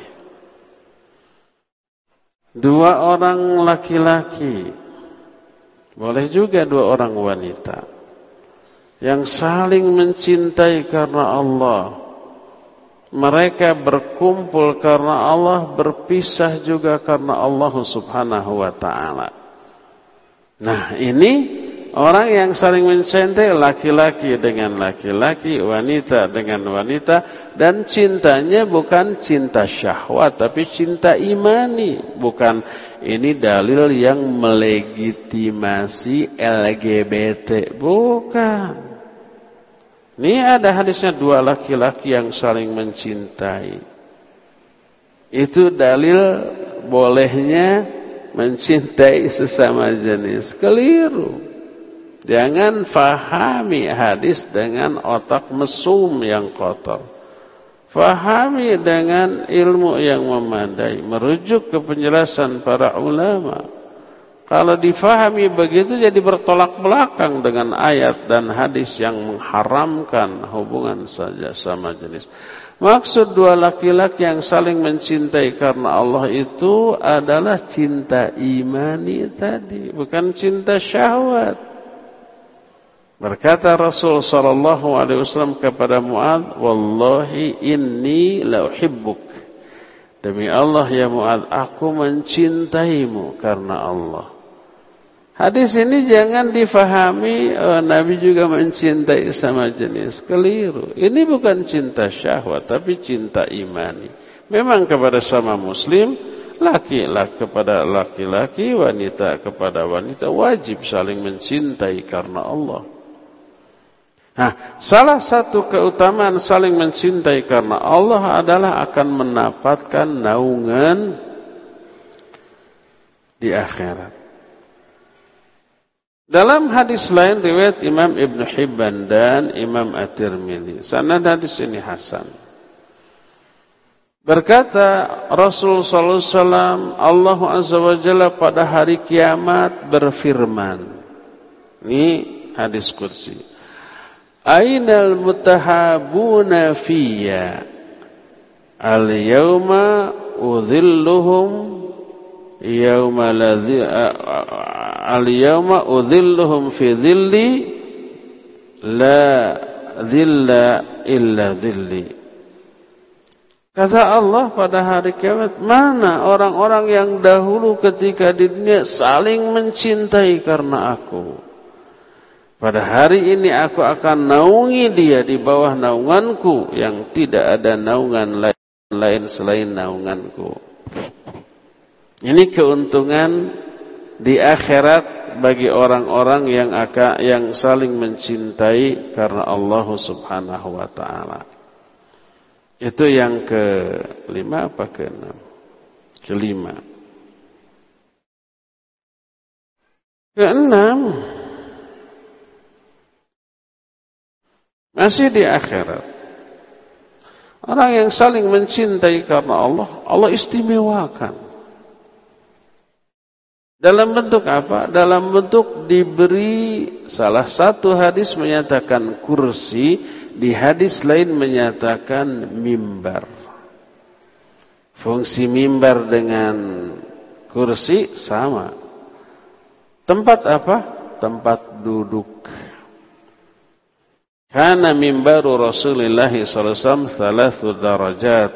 Dua orang laki-laki, boleh juga dua orang wanita, yang saling mencintai karena Allah. Mereka berkumpul karena Allah, berpisah juga karena Allah Subhanahu wa ta'ala. Nah, ini orang yang saling mencintai, laki-laki dengan laki-laki, wanita dengan wanita, dan cintanya bukan cinta syahwat, tapi cinta imani. Bukan ini dalil yang melegitimasi L G B T, bukan. Ini ada hadisnya dua laki-laki yang saling mencintai. Itu dalil bolehnya mencintai sesama jenis. Keliru. Jangan fahami hadis dengan otak mesum yang kotor. Fahami dengan ilmu yang memadai. Merujuk ke penjelasan para ulama. Kalau difahami begitu jadi bertolak belakang dengan ayat dan hadis yang mengharamkan hubungan saja sama jenis. Maksud dua laki-laki yang saling mencintai karena Allah itu adalah cinta imani tadi, bukan cinta syahwat. Berkata Rasul sallallahu alaihi wasallam kepada Muadz, "Wallahi inni la uhibbuk." Demi Allah ya Mu'adz, aku mencintaimu karena Allah. Hadis ini jangan difahami oh, Nabi juga mencintai sama jenis. Keliru. Ini bukan cinta syahwat, tapi cinta imani. Memang kepada sama muslim, laki-laki kepada laki-laki, wanita kepada wanita, wajib saling mencintai karena Allah. Nah, salah satu keutamaan saling mencintai karena Allah adalah akan mendapatkan naungan di akhirat. Dalam hadis lain riwayat Imam Ibn Hibban dan Imam At-Tirmidzi, sanad hadis ini hasan. Berkata Rasul sallallahu alaihi wasallam, Allah azza wa jalla pada hari kiamat berfirman. Ini hadis qudsi. Ainal mutahabuna fiyya al-yawma udhilluhum yawma ladzi al-yawma udhilluhum fi dhilli la dhilla illa dhilli. Kata Allah pada hari kiamat, mana orang-orang yang dahulu ketika di dunia saling mencintai karena aku. Pada hari ini aku akan naungi dia di bawah naunganku yang tidak ada naungan lain, lain selain naunganku. Ini keuntungan di akhirat bagi orang-orang yang akan yang saling mencintai karena Allah Subhanahu wa taala. Itu yang kelima apa keenam? Kelima. Keenam, masih di akhirat. Orang yang saling mencintai karena Allah, Allah istimewakan. Dalam bentuk apa? Dalam bentuk diberi, salah satu hadis menyatakan kursi, di hadis lain menyatakan mimbar. Fungsi mimbar dengan kursi sama. Tempat apa? Tempat duduk. Kana mimbaru Rasulullah sallallahu alaihi wasallam thalathu darajat.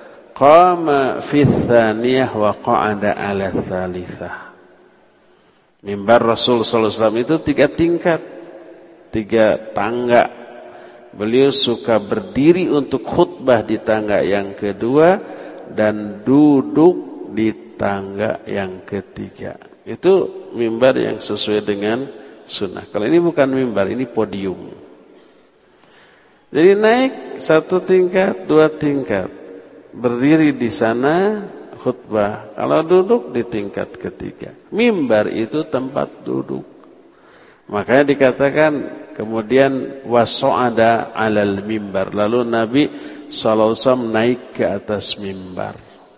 Qama fi tsaniyah wa qa'ada ala tsalitsah. Mimbar Rasul sallallahu alaihi wasallam itu tiga tingkat, tiga tangga. Beliau suka berdiri untuk khutbah di tangga yang kedua dan duduk di tangga yang ketiga. Itu mimbar yang sesuai dengan sunnah. Kalau ini bukan mimbar, ini podium. Jadi naik satu tingkat, dua tingkat, berdiri di sana khutbah. Kalau duduk di tingkat ketiga. Mimbar itu tempat duduk. Makanya dikatakan kemudian waso'ada alal mimbar. Lalu Nabi shallallahu alaihi wasallam naik ke atas mimbar.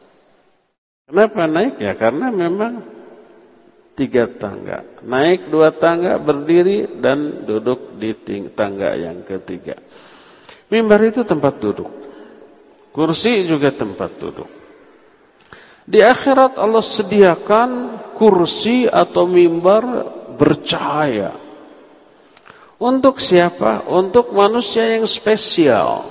Kenapa naik? Ya karena memang tiga tangga. Naik dua tangga, berdiri dan duduk di tangga yang ketiga. Mimbar itu tempat duduk. Kursi juga tempat duduk. Di akhirat Allah sediakan kursi atau mimbar bercahaya. Untuk siapa? Untuk manusia yang spesial.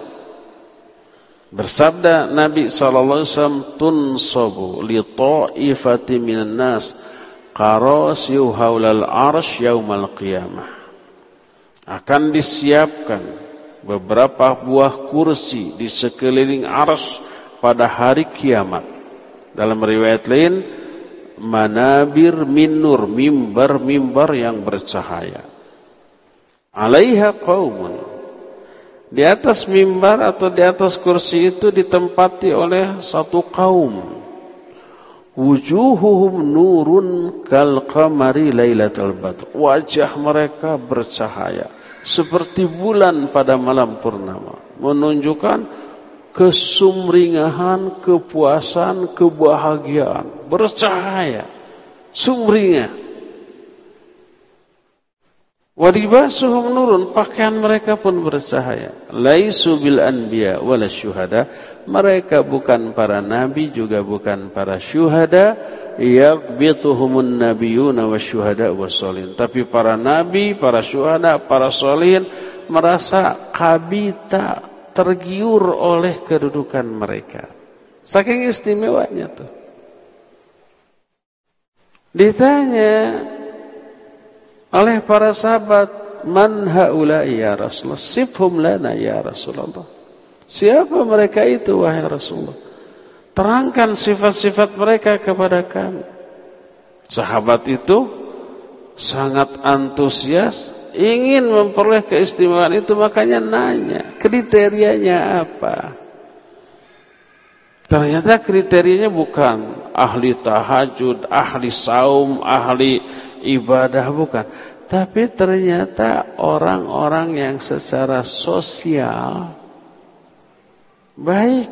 Bersabda Nabi sallallahu alaihi wasallam, tunsabu li ta'ifati minan nas qarasiu haulal arsy yaumal qiyamah. Akan disiapkan beberapa buah kursi di sekeliling arsy pada hari kiamat. Dalam riwayat lain, manabir min nur, mimbar-mimbar yang bercahaya. Alaiha qaumun. Di atas mimbar atau di atas kursi itu ditempati oleh satu kaum. Wujuhuhum nurun kal qamari lailatul badr. Wajah mereka bercahaya seperti bulan pada malam purnama, menunjukkan kesumringahan, kepuasan, kebahagiaan, bercahaya, sumringah. Walibasuhum nurun, pakaian mereka pun bercahaya. Laisu bil anbiya wala syuhada, mereka bukan para nabi juga bukan para syuhada. Yaqbituhumun nabiyuna wasyuhada wasolin. Tapi para nabi, para syuhada, para solihin merasa kabita, tergiur oleh kedudukan mereka. Saking istimewanya tuh. Ditanya oleh para sahabat, man haula'i ya Rasulullah, sifhum lana ya Rasulullah. Siapa mereka itu wahai Rasulullah? Terangkan sifat-sifat mereka kepada kami. Sahabat itu sangat antusias, ingin memperoleh keistimewaan itu, makanya nanya, kriterianya apa? Ternyata kriterianya bukan ahli tahajud, ahli saum, ahli ibadah, bukan. Tapi ternyata orang-orang yang secara sosial baik.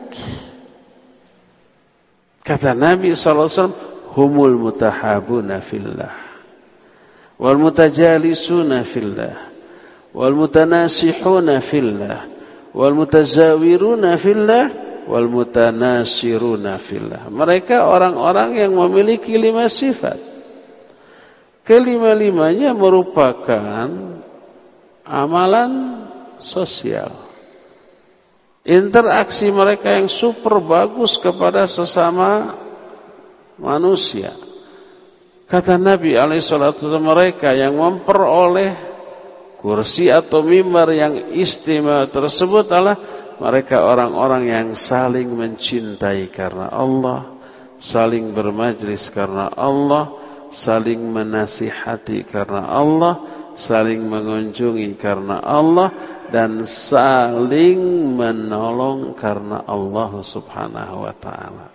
Kata Nabi sallallahu alaihi wasallam, humul mutahabuna fillah, wal mutajalisuna fillah, wal mutanasihuna fillah, wal mutazawiruna fillah, wal mutanasiruna fillah. Mereka orang-orang yang memiliki lima sifat. Kelima-limanya merupakan amalan sosial. Interaksi mereka yang super bagus kepada sesama manusia. Kata Nabi alaihi salatu wasallam, mereka yang memperoleh kursi atau mimbar yang istimewa tersebut adalah mereka orang-orang yang saling mencintai karena Allah, saling bermajlis karena Allah, saling menasihati karena Allah, saling mengunjungi karena Allah, dan saling menolong karena Allah subhanahu wa ta'ala.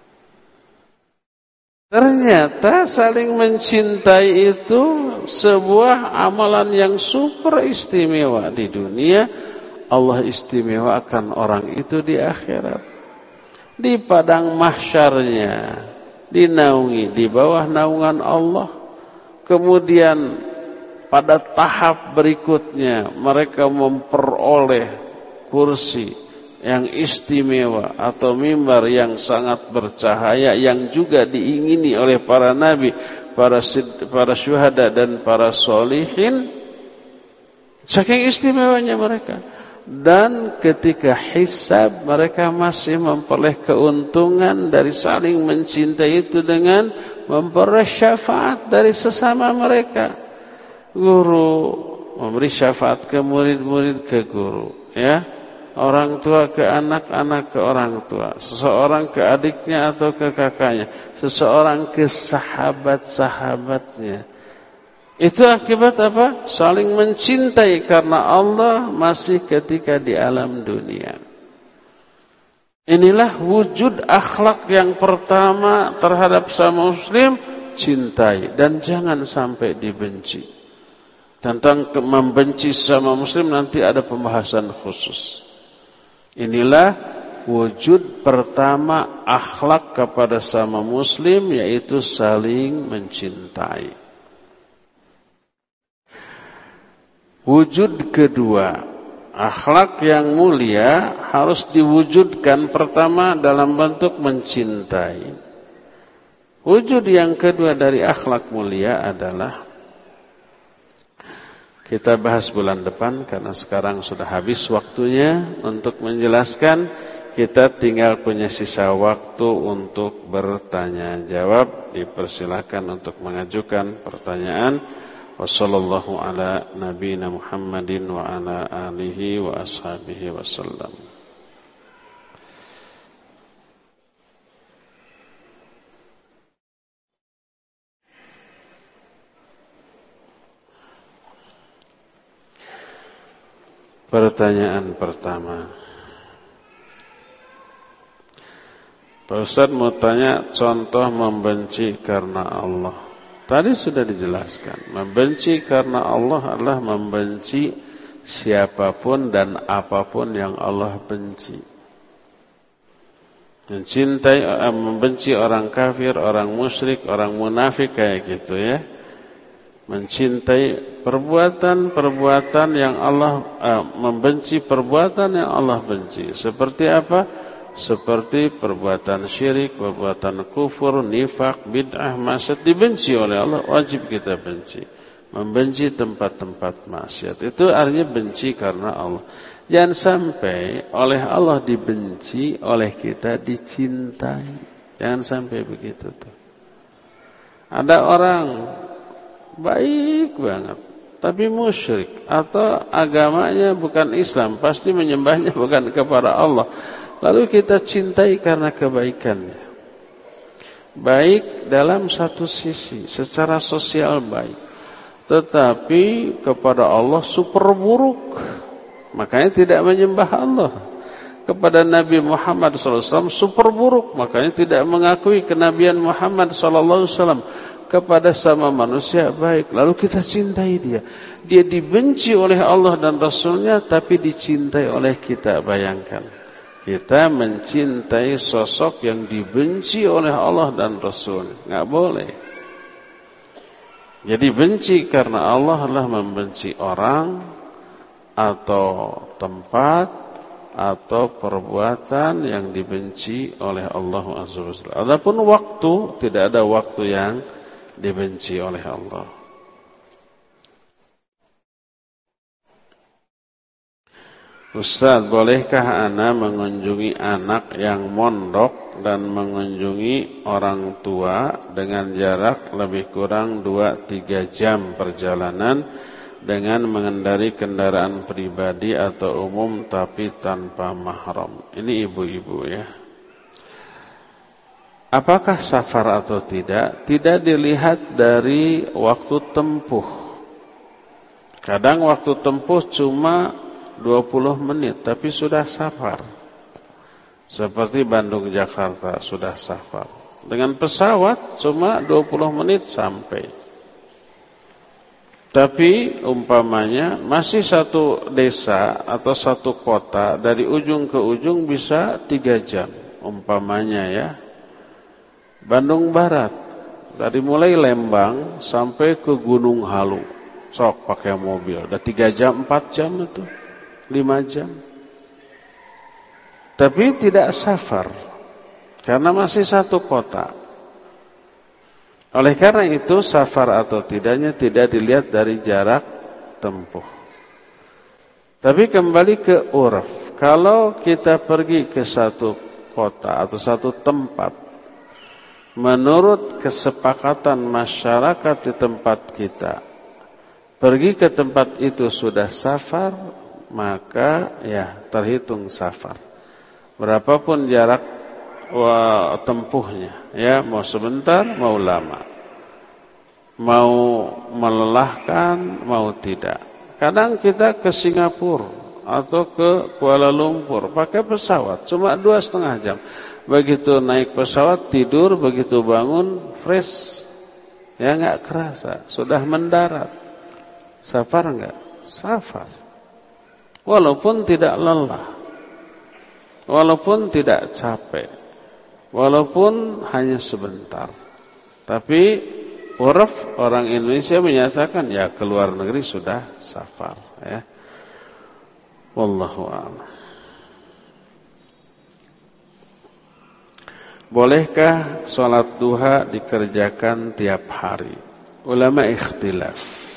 Ternyata saling mencintai itu sebuah amalan yang super istimewa di dunia. Allah istimewakan orang itu di akhirat. Di padang mahsyarnya dinaungi di bawah naungan Allah. Kemudian pada tahap berikutnya mereka memperoleh kursi yang istimewa atau mimbar yang sangat bercahaya yang juga diingini oleh para nabi, para para syuhada dan para sholihin. Saking istimewanya mereka. Dan ketika hisab mereka masih memperoleh keuntungan dari saling mencintai itu dengan memperoleh syafaat dari sesama mereka. Guru memberi syafaat ke murid-murid ke guru, ya. Orang tua ke anak, anak ke orang tua, seseorang ke adiknya atau ke kakaknya, seseorang ke sahabat-sahabatnya. Itu akibat apa? Saling mencintai karena Allah masih ketika di alam dunia. Inilah wujud akhlak yang pertama terhadap sama muslim, cintai dan jangan sampai dibenci. Tentang membenci sama muslim nanti ada pembahasan khusus. Inilah wujud pertama akhlak kepada sama muslim, yaitu saling mencintai. Wujud kedua, akhlak yang mulia harus diwujudkan pertama dalam bentuk mencintai. Wujud yang kedua dari akhlak mulia adalah, kita bahas bulan depan karena sekarang sudah habis waktunya untuk menjelaskan. Kita tinggal punya sisa waktu untuk bertanya jawab. Dipersilakan untuk mengajukan pertanyaan. Wassallallahu ala nabiyina Muhammadin wa ala alihi wa ashabihi wasallam. Pertanyaan pertama, Pak Ustadz mau tanya contoh membenci karena Allah. Tadi sudah dijelaskan, membenci karena Allah adalah membenci siapapun dan apapun yang Allah benci. Mencintai, membenci orang kafir, orang musyrik, orang munafik kayak gitu ya. Mencintai perbuatan-perbuatan yang Allah eh, membenci perbuatan yang Allah benci. Seperti apa? Seperti perbuatan syirik, perbuatan kufur, nifak, bid'ah, maksiat dibenci oleh Allah, wajib kita benci. Membenci tempat-tempat maksiat itu artinya benci karena Allah. Jangan sampai oleh Allah dibenci, oleh kita dicintai. Jangan sampai begitu tuh. Ada orang baik banget, tapi musyrik atau agamanya bukan Islam, pasti menyembahnya bukan kepada Allah. Lalu kita cintai karena kebaikannya. Baik dalam satu sisi, secara sosial baik, tetapi kepada Allah super buruk. Makanya tidak menyembah Allah. Kepada Nabi Muhammad shallallahu alaihi wasallam super buruk, makanya tidak mengakui kenabian Muhammad shallallahu alaihi wasallam. Kepada sama manusia baik, lalu kita cintai dia. Dia dibenci oleh Allah dan Rasulnya, tapi dicintai oleh kita. Bayangkan, kita mencintai sosok yang dibenci oleh Allah dan Rasulnya. Nggak boleh. Jadi benci karena Allah adalah membenci orang atau tempat atau perbuatan yang dibenci oleh Allah Azza wa Jalla. Adapun waktu, tidak ada waktu yang dibenci oleh Allah. Ustaz, bolehkah ana mengunjungi anak yang mondok dan mengunjungi orang tua dengan jarak lebih kurang dua sampai tiga jam perjalanan dengan mengendari kendaraan pribadi atau umum tapi tanpa mahram? Ini ibu-ibu ya. Apakah safar atau tidak? Tidak dilihat dari waktu tempuh. Kadang waktu tempuh cuma dua puluh menit tapi sudah safar. Seperti Bandung Jakarta sudah safar. Dengan pesawat cuma dua puluh menit sampai. Tapi umpamanya masih satu desa atau satu kota, dari ujung ke ujung bisa tiga jam umpamanya ya. Bandung Barat, dari mulai Lembang sampai ke Gunung Halu, sok pakai mobil, udah tiga jam, empat jam itu, lima jam. Tapi tidak safar, karena masih satu kota. Oleh karena itu safar atau tidaknya tidak dilihat dari jarak tempuh. Tapi kembali ke urf, kalau kita pergi ke satu kota atau satu tempat, menurut kesepakatan masyarakat di tempat kita, pergi ke tempat itu sudah safar, maka ya terhitung safar. Berapapun jarak wa, tempuhnya, ya mau sebentar, mau lama, mau melelahkan, mau tidak. Kadang kita ke Singapura atau ke Kuala Lumpur pakai pesawat, cuma dua setengah jam. Begitu naik pesawat tidur, begitu bangun fresh, ya nggak kerasa, sudah mendarat. Safar nggak? Safar. Walaupun tidak lelah, walaupun tidak capek, walaupun hanya sebentar. Tapi uruf orang Indonesia menyatakan ya keluar negeri sudah safar. Ya. Wallahu a'lam. Bolehkah sholat duha dikerjakan tiap hari? Ulama ikhtilaf.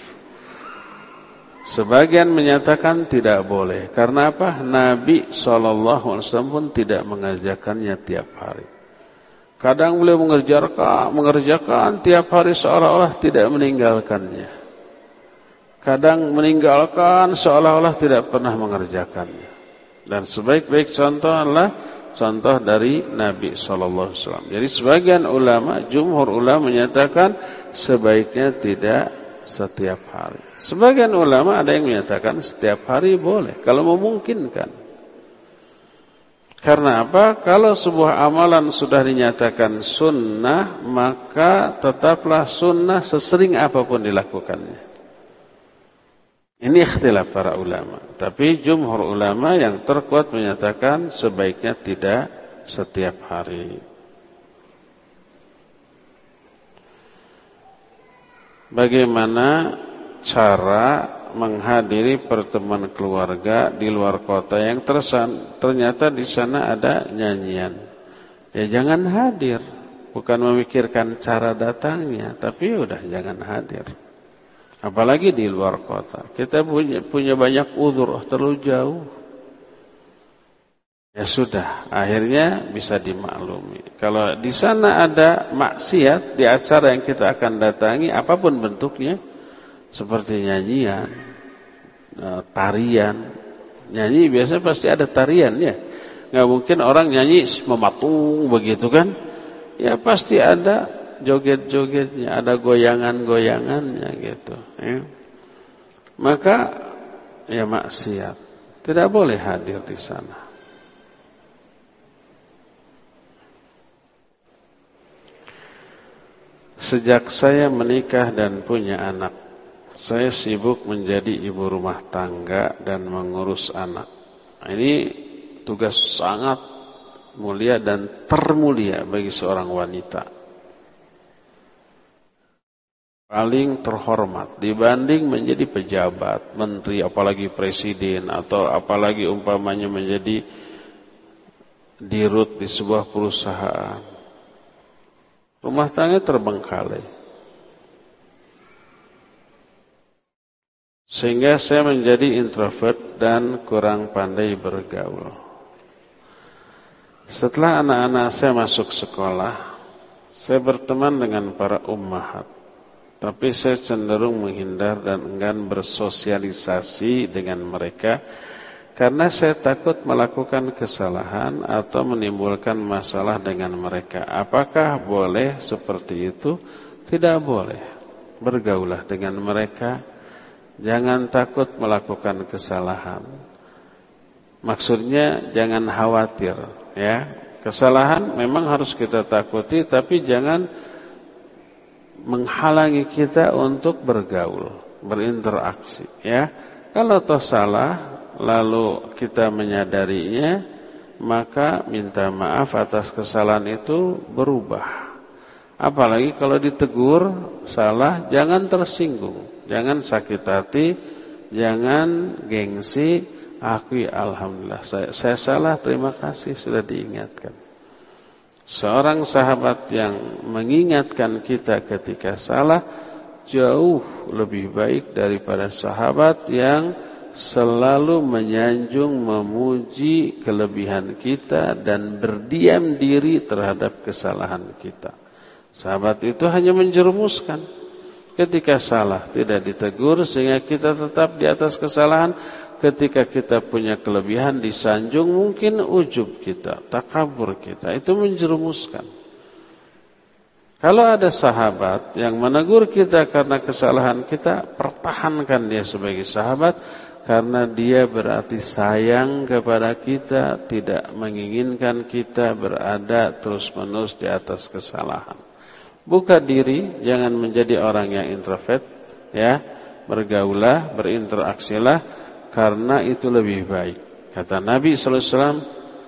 Sebagian menyatakan tidak boleh. Karena apa? Nabi shallallahu alaihi wasallam pun tidak mengerjakannya tiap hari. Kadang beliau mengerjakan, mengerjakan tiap hari seolah-olah tidak meninggalkannya. Kadang meninggalkan seolah-olah tidak pernah mengerjakannya. Dan sebaik-baik contoh adalah contoh dari Nabi shallallahu alaihi wasallam. Jadi sebagian ulama, jumhur ulama menyatakan sebaiknya tidak setiap hari. Sebagian ulama ada yang menyatakan setiap hari boleh kalau memungkinkan. Karena apa? Kalau sebuah amalan sudah dinyatakan sunnah, maka tetaplah sunnah sesering apapun dilakukannya. Ini ikhtilaf para ulama. Tapi jumhur ulama yang terkuat menyatakan sebaiknya tidak setiap hari. Bagaimana cara menghadiri pertemuan keluarga di luar kota yang tersan, ternyata di sana ada nyanyian? Ya jangan hadir. Bukan memikirkan cara datangnya, tapi udah jangan hadir. Apalagi di luar kota. Kita punya, punya banyak uzur, terlalu jauh. ya sudah, akhirnya bisa dimaklumi. Kalau di sana ada maksiat di acara yang kita akan datangi, apapun bentuknya, seperti nyanyian, tarian, nyanyi biasanya pasti ada tarian ya. Nggak mungkin orang nyanyi mematung begitu kan? Ya pasti ada joget-jogetnya, ada goyangan-goyangannya gitu. Ya. Maka ya maksiat tidak boleh hadir di sana. Sejak saya menikah dan punya anak, saya sibuk menjadi ibu rumah tangga dan mengurus anak. Ini tugas sangat mulia dan termulia bagi seorang wanita. Paling terhormat dibanding menjadi pejabat, menteri, apalagi presiden, atau apalagi umpamanya menjadi dirut di sebuah perusahaan. Rumah tangga terbengkalai. Sehingga saya menjadi introvert dan kurang pandai bergaul. Setelah anak-anak saya masuk sekolah, saya berteman dengan para ummahat. Tapi saya cenderung menghindar dan enggan bersosialisasi dengan mereka karena saya takut melakukan kesalahan atau menimbulkan masalah dengan mereka. Apakah boleh seperti itu? Tidak boleh. Bergaulah dengan mereka. Jangan takut melakukan kesalahan. Maksudnya jangan khawatir, ya. Kesalahan memang harus kita takuti, tapi jangan menghalangi kita untuk bergaul, berinteraksi, ya. Kalau toh salah lalu kita menyadarinya, maka minta maaf atas kesalahan itu, berubah. Apalagi kalau ditegur salah, jangan tersinggung, jangan sakit hati, jangan gengsi, akui alhamdulillah saya, saya salah, terima kasih sudah diingatkan. Seorang sahabat yang mengingatkan kita ketika salah jauh lebih baik daripada sahabat yang selalu menyanjung, memuji kelebihan kita dan berdiam diri terhadap kesalahan kita. Sahabat itu hanya menjerumuskan. Ketika salah tidak ditegur sehingga kita tetap di atas kesalahan. Ketika kita punya kelebihan disanjung, mungkin ujub kita, takabur kita, itu menjerumuskan. Kalau ada sahabat yang menegur kita karena kesalahan kita, pertahankan dia sebagai sahabat. Karena dia berarti sayang kepada kita, tidak menginginkan kita berada terus-menerus di atas kesalahan. Buka diri, jangan menjadi orang yang introvert, ya. Bergaulah, berinteraksilah, karena itu lebih baik. Kata Nabi sallallahu alaihi wasallam,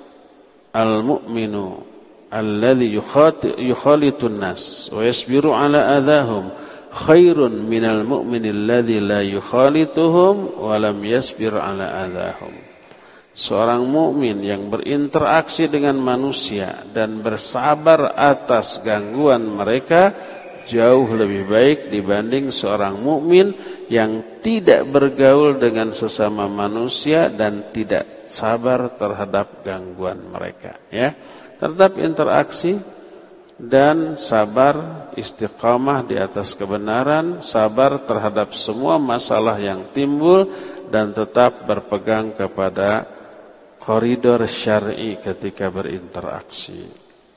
"Al-mu'minu alladhi yukhalitun nas wa yasbiru ala adahum khairun minal mu'minil ladzi la yukhalituhum wa lam yasbir ala adahum." Seorang mukmin yang berinteraksi dengan manusia dan bersabar atas gangguan mereka jauh lebih baik dibanding seorang mukmin yang tidak bergaul dengan sesama manusia dan tidak sabar terhadap gangguan mereka, ya. Tetap interaksi dan sabar, istiqamah di atas kebenaran, sabar terhadap semua masalah yang timbul dan tetap berpegang kepada koridor syar'i ketika berinteraksi.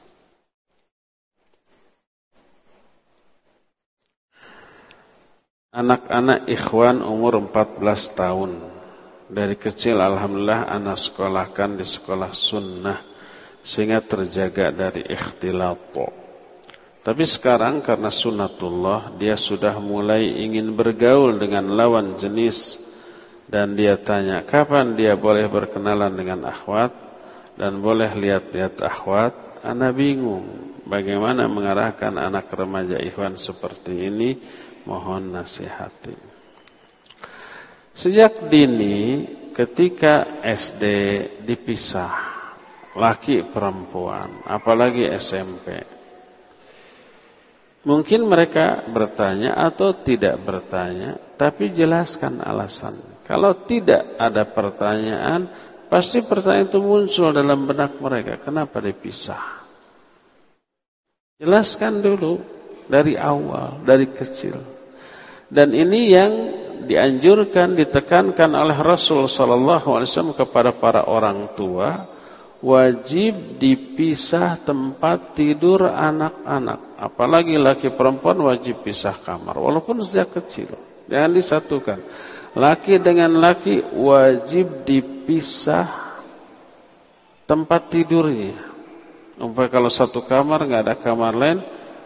Anak-anak ikhwan umur empat belas tahun. Dari kecil alhamdulillah anak sekolahkan di sekolah sunnah sehingga terjaga dari ikhtilat. Tapi sekarang karena sunnatullah dia sudah mulai ingin bergaul dengan lawan jenis dan dia tanya kapan dia boleh berkenalan dengan akhwat dan boleh lihat-lihat akhwat. Ana bingung bagaimana mengarahkan anak remaja ikhwan seperti ini. Mohon nasihati. Sejak dini ketika S D dipisah laki perempuan, apalagi S M P, mungkin mereka bertanya atau tidak bertanya, tapi jelaskan alasan. Kalau tidak ada pertanyaan, pasti pertanyaan itu muncul dalam benak mereka, kenapa dipisah? Jelaskan dulu dari awal, dari kecil. Dan ini yang dianjurkan, ditekankan oleh Rasul sallallahu alaihi wasallam kepada para orang tua, wajib dipisah tempat tidur anak-anak. Apalagi laki perempuan wajib pisah kamar, walaupun sejak kecil. Jangan disatukan. Laki dengan laki wajib dipisah tempat tidurnya. Umpamanya kalau satu kamar nggak ada kamar lain,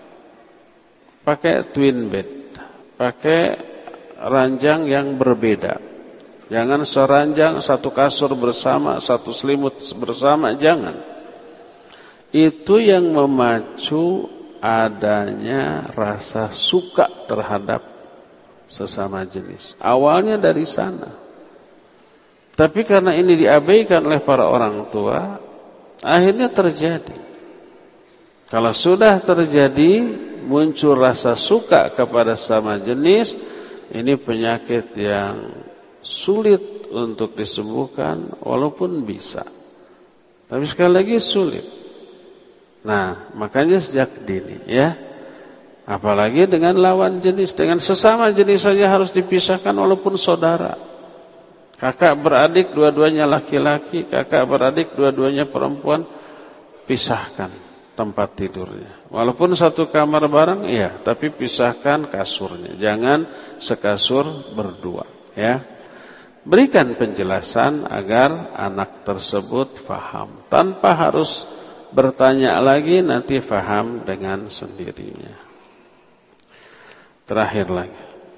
pakai twin bed, pakai ranjang yang berbeda. Jangan seranjang, satu kasur bersama, satu selimut bersama, jangan. Itu yang memacu adanya rasa suka terhadap sesama jenis. Awalnya dari sana. Tapi karena ini diabaikan oleh para orang tua, akhirnya terjadi. Kalau sudah terjadi, muncul rasa suka kepada sesama jenis, ini penyakit yang sulit untuk disembuhkan, walaupun bisa. Tapi sekali lagi sulit. Nah, makanya sejak dini, ya. Apalagi dengan lawan jenis, dengan sesama jenis saja harus dipisahkan walaupun saudara. Kakak beradik dua-duanya laki-laki, kakak beradik dua-duanya perempuan, pisahkan tempat tidurnya. Walaupun satu kamar bareng, iya, tapi pisahkan kasurnya. Jangan sekasur berdua, ya. Berikan penjelasan agar anak tersebut faham. Tanpa harus bertanya lagi, nanti faham dengan sendirinya. Terakhir lagi.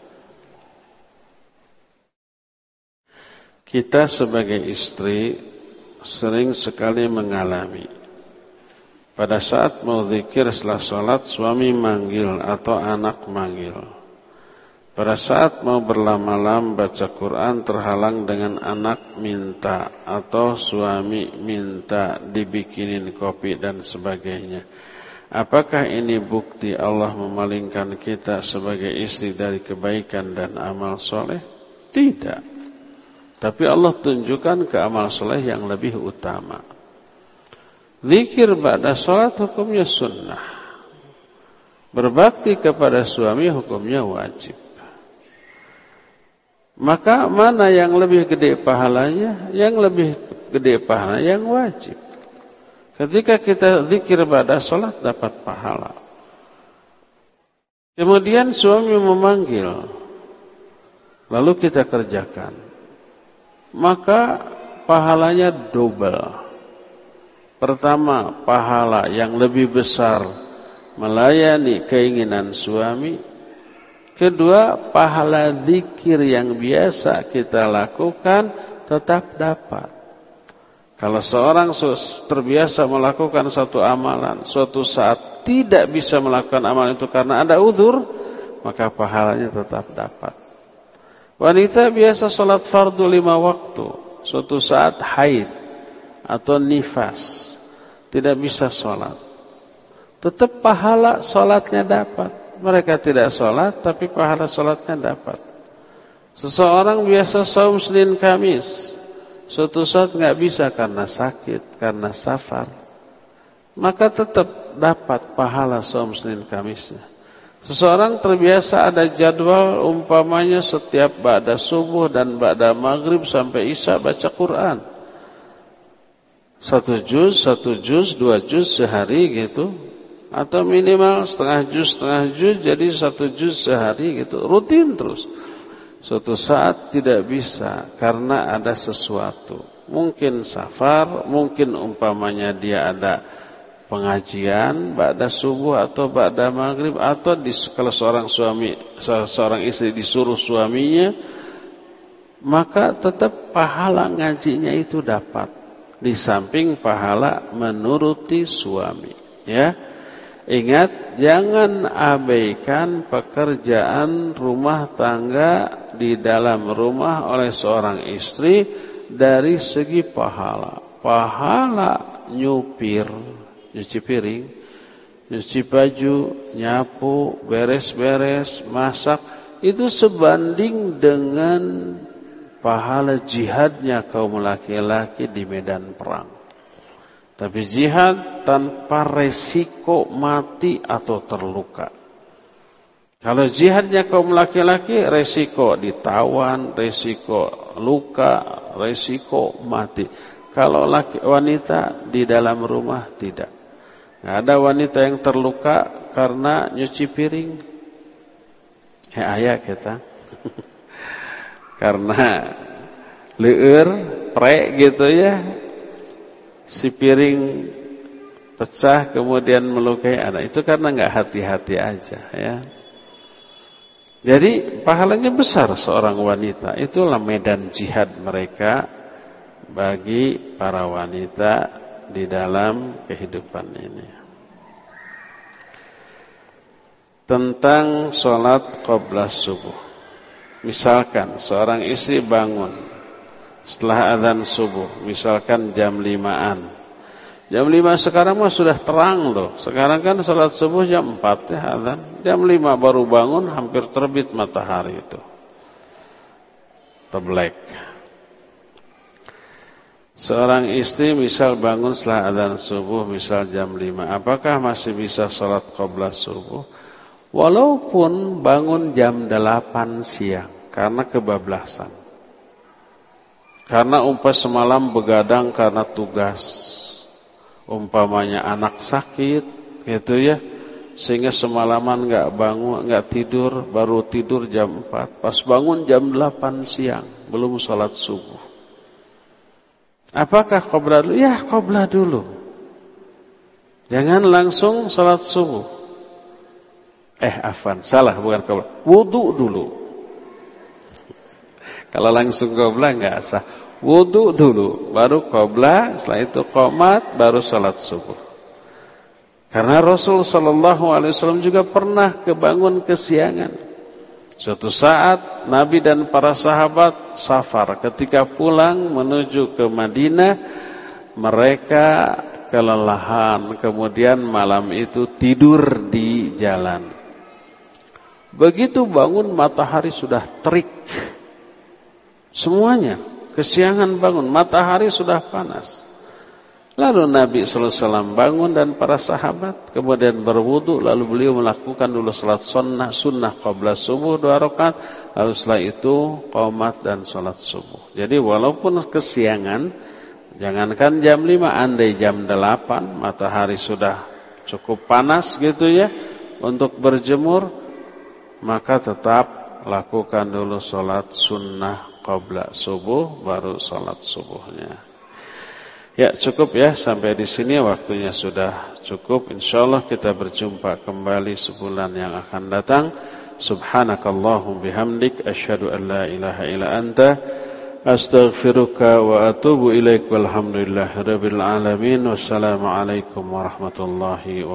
Kita sebagai istri sering sekali mengalami pada saat mau zikir setelah sholat, suami manggil atau anak manggil. Pada saat mau berlama-lama baca Quran, terhalang dengan anak minta atau suami minta dibikinin kopi dan sebagainya. Apakah ini bukti Allah memalingkan kita sebagai istri dari kebaikan dan amal soleh? Tidak. Tapi Allah tunjukkan ke amal soleh yang lebih utama. Zikir ba'da sholat hukumnya sunnah. Berbakti kepada suami hukumnya wajib. Maka mana yang lebih gede pahalanya? Yang lebih gede pahalanya yang wajib. Ketika kita zikir ba'da sholat dapat pahala. Kemudian suami memanggil, lalu kita kerjakan, maka pahalanya double. Pertama, pahala yang lebih besar melayani keinginan suami. Kedua, pahala zikir yang biasa kita lakukan tetap dapat. Kalau seorang terbiasa melakukan satu amalan, suatu saat tidak bisa melakukan amalan itu karena ada uzur, maka pahalanya tetap dapat. Wanita biasa sholat fardu lima waktu, suatu saat haid atau nifas, tidak bisa sholat, tetap pahala sholatnya dapat. Mereka tidak sholat, tapi pahala sholatnya dapat. Seseorang biasa saum Senin Kamis, suatu saat nggak bisa karena sakit, karena safar, maka tetap dapat pahala saum Senin Kamisnya. Seseorang terbiasa ada jadwal, umpamanya setiap ba'da subuh dan ba'da maghrib sampai isya baca Quran. Satu juz, satu juz, dua juz sehari gitu. Atau minimal setengah juz, setengah juz, jadi satu juz sehari gitu. Rutin terus. Suatu saat tidak bisa karena ada sesuatu. Mungkin safar, mungkin umpamanya dia ada pengajian ba'da subuh atau ba'da maghrib, atau di, kalau seorang suami, seorang istri disuruh suaminya, maka tetap pahala ngajinya itu dapat. Di samping pahala menuruti suami, ya. Ingat, jangan abaikan pekerjaan rumah tangga di dalam rumah oleh seorang istri dari segi pahala. Pahala nyupir, nyuci piring, nyuci baju, nyapu, beres-beres, masak, itu sebanding dengan pahala jihadnya kaum laki-laki di medan perang. Tapi jihad tanpa resiko mati atau terluka. Kalau jihadnya kaum laki-laki, resiko ditawan, resiko luka, resiko mati. Kalau laki wanita di dalam rumah tidak. Nggak ada wanita yang terluka karena nyuci piring. Ya ayah kita. Karena leur, pre gitu ya. Si piring pecah kemudian melukai anak. Itu karena nggak hati-hati aja ya. Jadi pahalanya besar seorang wanita. Itulah medan jihad mereka bagi para wanita di dalam kehidupan ini. Tentang sholat qabla subuh. Misalkan seorang istri bangun setelah azan subuh, misalkan jam limaan. Jam lima sekarang mah sudah terang loh. Sekarang kan sholat subuh jam empat ya azan. Jam lima baru bangun, hampir terbit matahari itu. Teblek. Seorang istri misal bangun setelah azan subuh, misal jam lima. Apakah masih bisa sholat qabla subuh? Walaupun bangun jam delapan siang. Karena kebablasan. Karena umpah semalam begadang karena tugas. Umpamanya anak sakit gitu ya, sehingga semalaman nggak bangun, nggak tidur, baru tidur jam empat, pas bangun jam delapan siang, belum sholat subuh. Apakah qabla dulu? Ya qabla dulu. Jangan langsung sholat subuh. Eh afwan, salah bukan qabla. Wudu dulu. Kalau langsung qabla nggak sah. Wudu dulu, baru qabla, setelah itu qomat, baru salat subuh. Karena Rasul sallallahu alaihi wasallam juga pernah kebangun kesiangan. Suatu saat Nabi dan para sahabat safar, ketika pulang menuju ke Madinah, mereka kelelahan, kemudian malam itu tidur di jalan. Begitu bangun matahari sudah terik. Semuanya kesiangan bangun, matahari sudah panas. Lalu Nabi sallallahu alaihi wasallam bangun dan para sahabat kemudian berwudu, lalu beliau melakukan dulu salat sunnah sunnah qabla subuh dua rakaat, lalu setelah itu qomat dan salat subuh. Jadi walaupun kesiangan, jangankan jam lima, andai jam delapan matahari sudah cukup panas gitu ya untuk berjemur, maka tetap lakukan dulu salat sunnah qabla subuh, baru salat subuhnya. Ya cukup ya, sampai di sini waktunya sudah cukup. Insyaallah kita berjumpa kembali sebulan yang akan datang. Subhanakallahum bihamdik, asyhadu an la ilaha illa anta, astaghfiruka wa atubu ilaik. Walhamdulillahirabbil alamin. Wassalamualaikum warahmatullahi wabarakatuh.